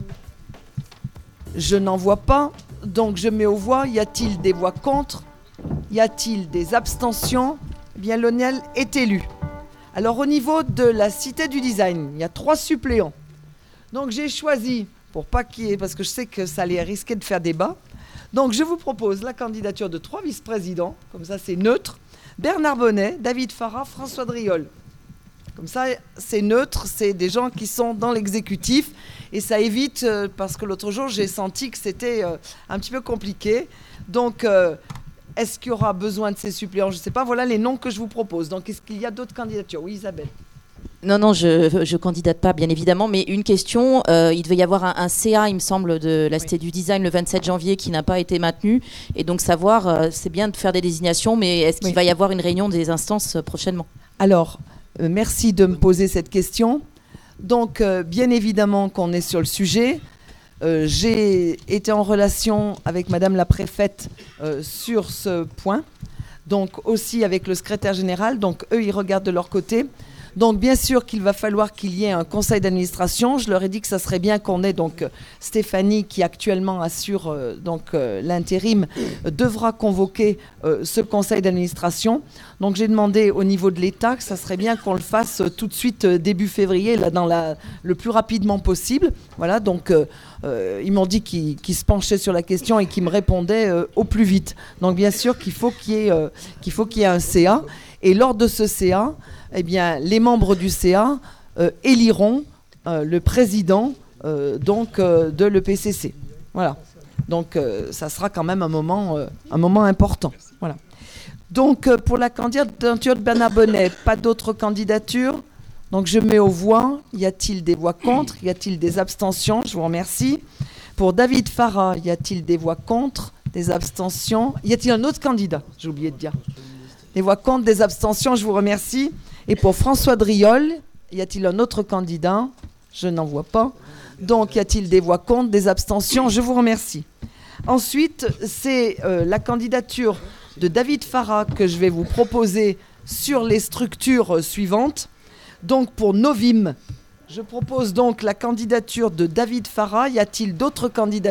Je n'en vois pas. Donc, je mets aux voix. Y a-t-il des voix contre ? Y a-t-il des abstentions ? Eh bien, Lionel est élu. Alors, au niveau de la Cité du Design, il y a trois suppléants. Donc, j'ai choisi... pour pas qu'il y ait, parce que je sais que ça allait risquer de faire débat. Donc, je vous propose la candidature de trois vice-présidents, comme ça c'est neutre. Bernard Bonnet, David Farah, François Driol. Comme ça, c'est neutre, c'est des gens qui sont dans l'exécutif, et ça évite, euh, parce que l'autre jour, j'ai senti que c'était euh, un petit peu compliqué. Donc, euh, est-ce qu'il y aura besoin de ces suppléants ? Je ne sais pas, voilà les noms que je vous propose. Donc, est-ce qu'il y a d'autres candidatures ? Oui, Isabelle. Non, non, je ne candidate pas, bien évidemment, mais une question, euh, il devait y avoir un, un C A, il me semble, de la Cité oui. du Design le vingt-sept janvier qui n'a pas été maintenu, et donc savoir, euh, c'est bien de faire des désignations, mais est-ce qu'il oui. va y avoir une réunion des instances euh, prochainement ? Alors, euh, merci de me poser cette question. Donc, euh, bien évidemment qu'on est sur le sujet. Euh, j'ai été en relation avec Madame la Préfète euh, sur ce point, donc aussi avec le secrétaire général, donc eux, ils regardent de leur côté. Donc bien sûr qu'il va falloir qu'il y ait un conseil d'administration. Je leur ai dit que ça serait bien qu'on ait donc Stéphanie qui actuellement assure euh, donc euh, l'intérim euh, devra convoquer euh, ce conseil d'administration. Donc j'ai demandé au niveau de l'État que ça serait bien qu'on le fasse euh, tout de suite euh, début février, là dans la le plus rapidement possible. Voilà, donc euh, euh, ils m'ont dit qu'ils, qu'ils se penchaient sur la question et qu'ils me répondaient euh, au plus vite. Donc bien sûr qu'il faut qu'il y ait euh, qu'il faut qu'il y ait un C A, et lors de ce C A, eh bien, les membres du C A euh, éliront euh, le président euh, donc, euh, de l'E P C C. Voilà. Donc, euh, ça sera quand même un moment, euh, un moment important. Voilà. Donc, euh, pour la candidature de Bernard Bonnet, pas d'autres candidatures. Donc, je mets aux voix. Y a-t-il des voix contre ? Y a-t-il des abstentions ? Je vous remercie. Pour David Farah, y a-t-il des voix contre ? Des abstentions ? Y a-t-il un autre candidat ? J'ai oublié de dire. Des voix contre, des abstentions, je vous remercie. Et pour François Driol, y a-t-il un autre candidat ? Je n'en vois pas. Donc, y a-t-il des voix contre, des abstentions ? Je vous remercie. Ensuite, c'est euh, la candidature de David Farah que je vais vous proposer sur les structures euh, suivantes. Donc, pour Novim, je propose donc la candidature de David Farah. Y a-t-il d'autres candidatures ?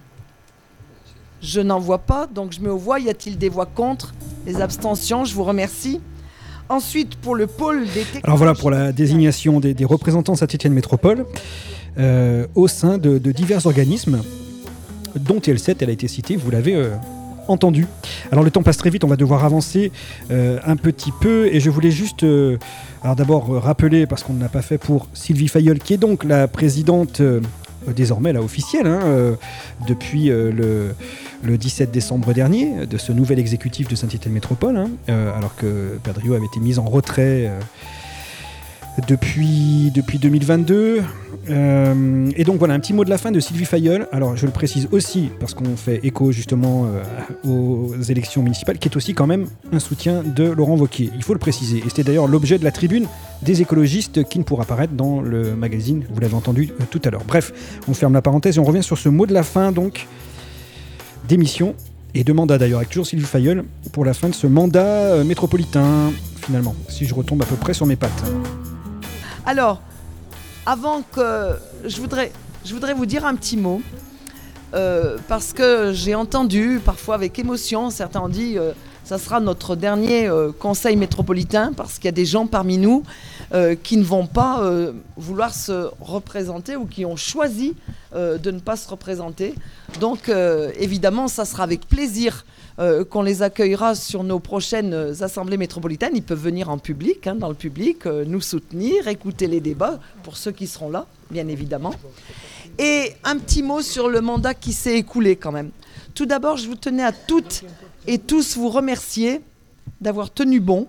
Je n'en vois pas. Donc, je mets aux voix. Y a-t-il des voix contre, des abstentions ? Je vous remercie. Ensuite, pour le pôle des technologies... Alors voilà, pour la désignation des, des représentants Saint-Étienne Métropole euh, au sein de, de divers organismes, dont T L sept, elle a été citée, vous l'avez euh, entendu. Alors le temps passe très vite, on va devoir avancer euh, un petit peu, et je voulais juste, euh, alors d'abord euh, rappeler, parce qu'on ne l'a pas fait pour Sylvie Fayeul, qui est donc la présidente... Euh, désormais là officielle, hein, euh, depuis euh, le, le dix-sept décembre dernier, de ce nouvel exécutif de Saint-Étienne Métropole, hein, euh, alors que Père Driot avait été mis en retrait euh, depuis, depuis deux mille vingt-deux. Euh, et donc voilà, un petit mot de la fin de Sylvie Fayeul. Alors je le précise aussi, parce qu'on fait écho justement euh, aux élections municipales, qui est aussi quand même un soutien de Laurent Wauquiez. Il faut le préciser. Et c'était d'ailleurs l'objet de la tribune des écologistes qui ne pourra apparaître dans le magazine, vous l'avez entendu euh, tout à l'heure. Bref, on ferme la parenthèse et on revient sur ce mot de la fin donc d'émission et de mandat d'ailleurs, avec toujours Sylvie Fayeul pour la fin de ce mandat euh, métropolitain, finalement, si je retombe à peu près sur mes pattes. Alors, avant que... Je voudrais, je voudrais vous dire un petit mot, euh, parce que j'ai entendu, parfois avec émotion, certains ont dit euh, « ça sera notre dernier euh, conseil métropolitain parce qu'il y a des gens parmi nous euh, qui ne vont pas euh, vouloir se représenter ou qui ont choisi euh, de ne pas se représenter. Donc euh, évidemment, ça sera avec plaisir euh, qu'on les accueillera sur nos prochaines assemblées métropolitaines. Ils peuvent venir en public, hein, dans le public, euh, nous soutenir, écouter les débats, pour ceux qui seront là, bien évidemment. Et un petit mot sur le mandat qui s'est écoulé quand même. Tout d'abord, je vous tenais à toutes et tous vous remercier d'avoir tenu bon,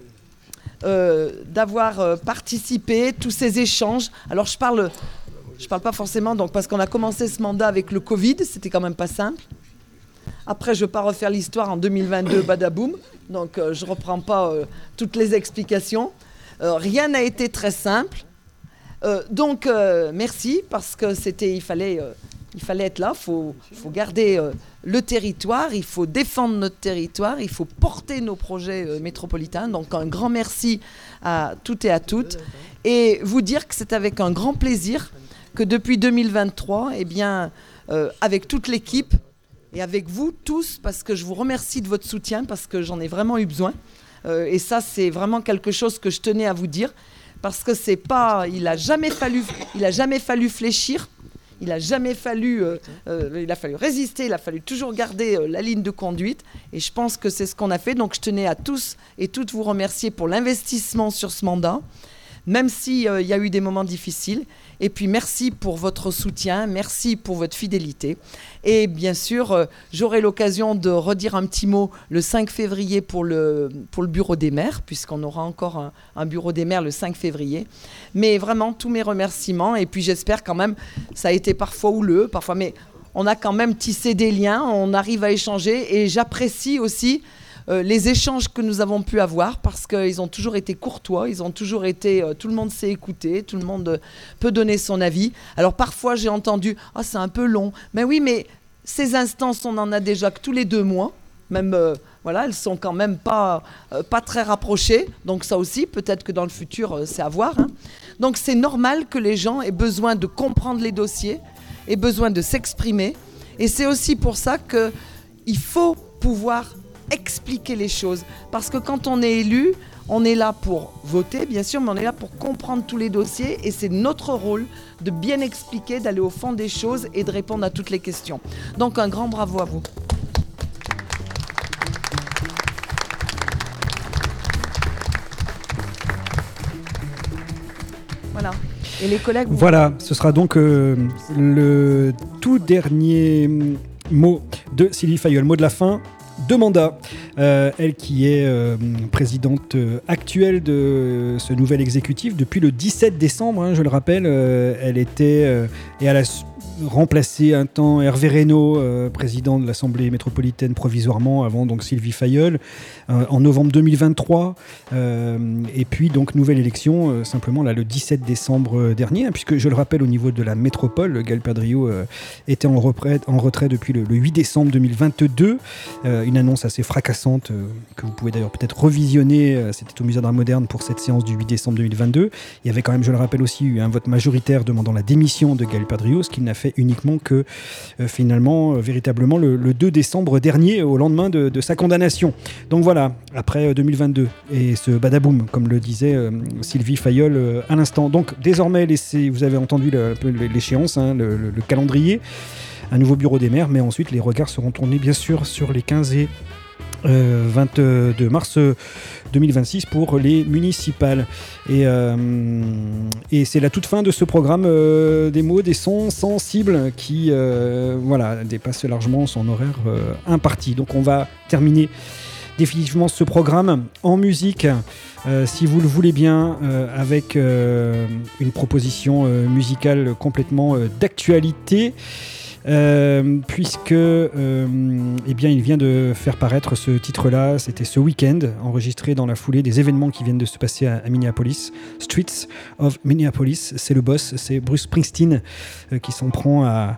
euh, d'avoir euh, participé, tous ces échanges. Alors je parle, je parle pas forcément donc parce qu'on a commencé ce mandat avec le Covid, c'était quand même pas simple. Après, je ne vais pas refaire l'histoire en deux mille vingt-deux, badaboum, donc euh, je ne reprends pas euh, toutes les explications. Euh, rien n'a été très simple. Euh, donc euh, merci parce que c'était, il fallait, euh, il fallait être là. Il faut, faut garder euh, le territoire, il faut défendre notre territoire, il faut porter nos projets euh, métropolitains. Donc un grand merci à toutes et à toutes et vous dire que c'est avec un grand plaisir que depuis deux mille vingt-trois, eh bien, euh, avec toute l'équipe et avec vous tous, parce que je vous remercie de votre soutien parce que j'en ai vraiment eu besoin. Euh, et ça, c'est vraiment quelque chose que je tenais à vous dire. Parce que c'est pas, il a jamais fallu, il a jamais fallu fléchir, il a jamais fallu, euh, euh, il a fallu résister, il a fallu toujours garder euh, la ligne de conduite. Et je pense que c'est ce qu'on a fait. Donc je tenais à tous et toutes vous remercier pour l'investissement sur ce mandat, même s'il euh, y a eu des moments difficiles. Et puis merci pour votre soutien, merci pour votre fidélité. Et bien sûr, euh, j'aurai l'occasion de redire un petit mot le cinq février pour le, pour le bureau des maires, puisqu'on aura encore un, un bureau des maires le cinq février. Mais vraiment, tous mes remerciements. Et puis j'espère quand même, ça a été parfois houleux, parfois, mais on a quand même tissé des liens, on arrive à échanger. Et j'apprécie aussi Euh, les échanges que nous avons pu avoir parce qu'ils ont toujours été courtois, ils ont toujours été, euh, tout le monde s'est écouté, tout le monde euh, peut donner son avis. Alors parfois j'ai entendu « Ah, c'est un peu long ». Mais oui, mais ces instances, on en a déjà que tous les deux mois. Même, euh, voilà, elles sont quand même pas, euh, pas très rapprochées. Donc ça aussi, peut-être que dans le futur, euh, c'est à voir. Hein. Donc c'est normal que les gens aient besoin de comprendre les dossiers, aient besoin de s'exprimer. Et c'est aussi pour ça qu'il faut pouvoir expliquer les choses. Parce que quand on est élu, on est là pour voter, bien sûr, mais on est là pour comprendre tous les dossiers. Et c'est notre rôle de bien expliquer, d'aller au fond des choses et de répondre à toutes les questions. Donc un grand bravo à vous. Voilà. Et les collègues... Vous... Voilà, ce sera donc euh, le tout dernier mot de Sylvie Fayolle. Mot de la fin. Deux mandats, euh, elle qui est euh, présidente euh, actuelle de ce nouvel exécutif depuis le dix-sept décembre, hein, je le rappelle, euh, elle était euh, et elle a remplacé un temps Hervé Reynaud, euh, président de l'Assemblée métropolitaine provisoirement, avant donc Sylvie Fayolle, euh, en novembre deux mille vingt-trois, euh, et puis donc nouvelle élection euh, simplement là le dix-sept décembre dernier, hein, puisque je le rappelle au niveau de la métropole, Gaël Perdriau euh, était en retrait, en retrait depuis le, le huit décembre deux mille vingt-deux, euh, une annonce assez fracassante euh, que vous pouvez d'ailleurs peut-être revisionner, euh, c'était au Musée d'Art Moderne pour cette séance du huit décembre deux mille vingt-deux. Il y avait quand même, je le rappelle aussi, eu un vote majoritaire demandant la démission de Gaël Perdriau, ce qu'il n'a fait uniquement que euh, finalement euh, véritablement le, le deux décembre dernier, au lendemain de, de sa condamnation. Donc voilà, après euh, deux mille vingt-deux et ce badaboum, comme le disait euh, Sylvie Fayolle euh, à l'instant. Donc désormais, laissez, vous avez entendu le, l'échéance, hein, le, le, le calendrier, un nouveau bureau des maires, mais ensuite les regards seront tournés bien sûr sur les quinze et Euh, vingt-deux mars deux mille vingt-six pour les municipales. Et, euh, et c'est la toute fin de ce programme euh, des mots, des sons sensibles qui euh, voilà, dépasse largement son horaire euh, imparti. Donc on va terminer définitivement ce programme en musique, euh, si vous le voulez bien, euh, avec euh, une proposition euh, musicale complètement euh, d'actualité. Euh, puisque euh, eh bien, il vient de faire paraître ce titre-là, c'était ce week-end, enregistré dans la foulée des événements qui viennent de se passer à, à Minneapolis. Streets of Minneapolis, c'est le boss, c'est Bruce Springsteen euh, qui s'en prend à,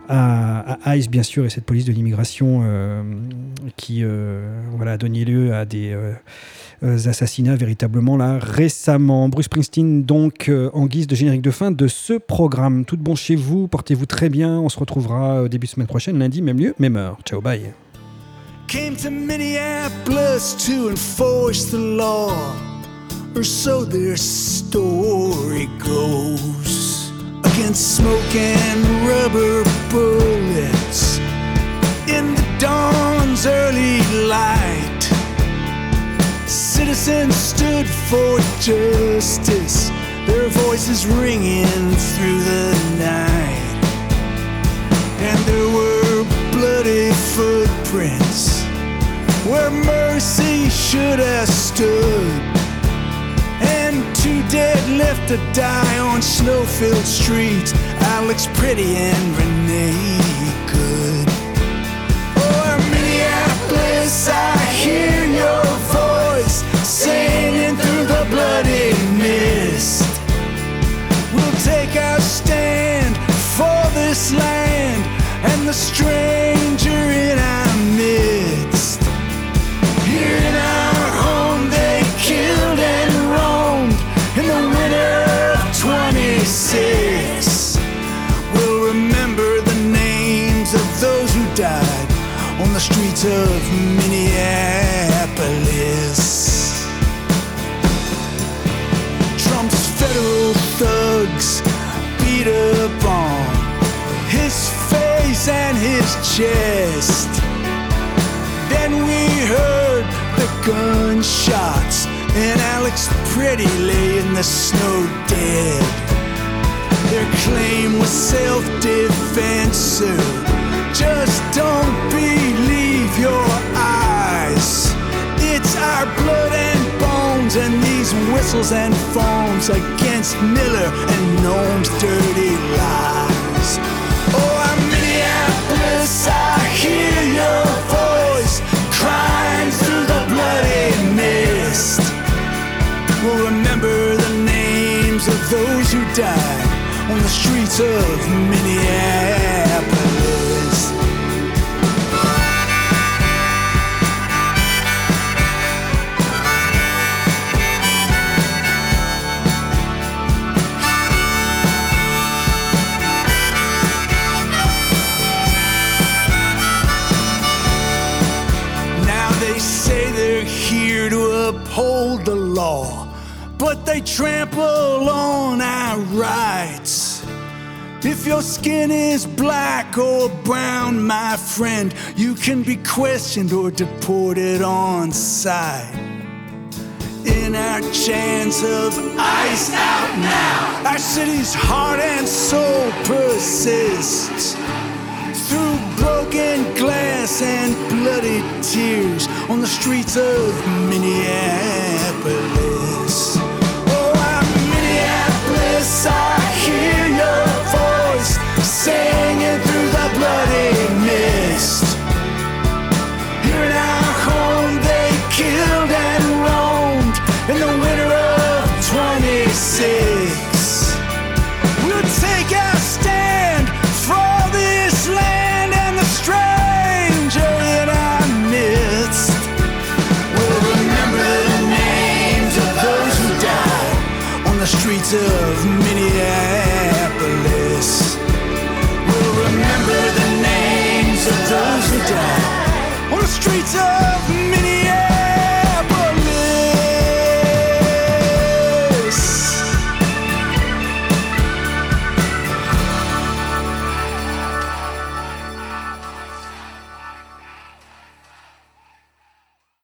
à, à ICE, bien sûr, et cette police de l'immigration euh, qui euh, voilà, a donné lieu à des euh, assassinats véritablement là récemment. Bruce Springsteen donc euh, en guise de générique de fin de ce programme. Tout de bon chez vous, portez-vous très bien, on se retrouvera au début de semaine prochaine, lundi, même lieu, même heure. Ciao, bye. came to Minneapolis to enforce the law, or so their story goes. Against smoke and rubber bullets in the dawn's early light, citizens stood for justice, their voices ringing through the night. And there were bloody footprints where mercy should have stood, and two dead left to die on snow-filled streets, Alex Pretty and Renee Good. Oh, Minneapolis, I hear your voice singing through the bloody mist. We'll take our stand for this land and the stranger in our midst. Here in our home they killed and roamed in the winter of twenty-six. We'll remember the names of those who died on the streets of Minneapolis. Trump's federal thugs beat up on his face and his chest. Then we heard the gunshots and Alex Pretty lay in the snow dead. Their claim was self-defense, sir. Just don't believe your eyes. It's our blood and bones and these whistles and foams against Miller and Noam's dirty lies. Oh, I'm Minneapolis, I hear your voice crying through the bloody mist. We'll remember the names of those who died on the streets of Minneapolis. Now they say they're here to uphold the law, but they trample on our rights. If your skin is black or brown, my friend, you can be questioned or deported on sight. In our chance of ice out now, our city's heart and soul persists. Through broken glass and bloody tears on the streets of Minneapolis.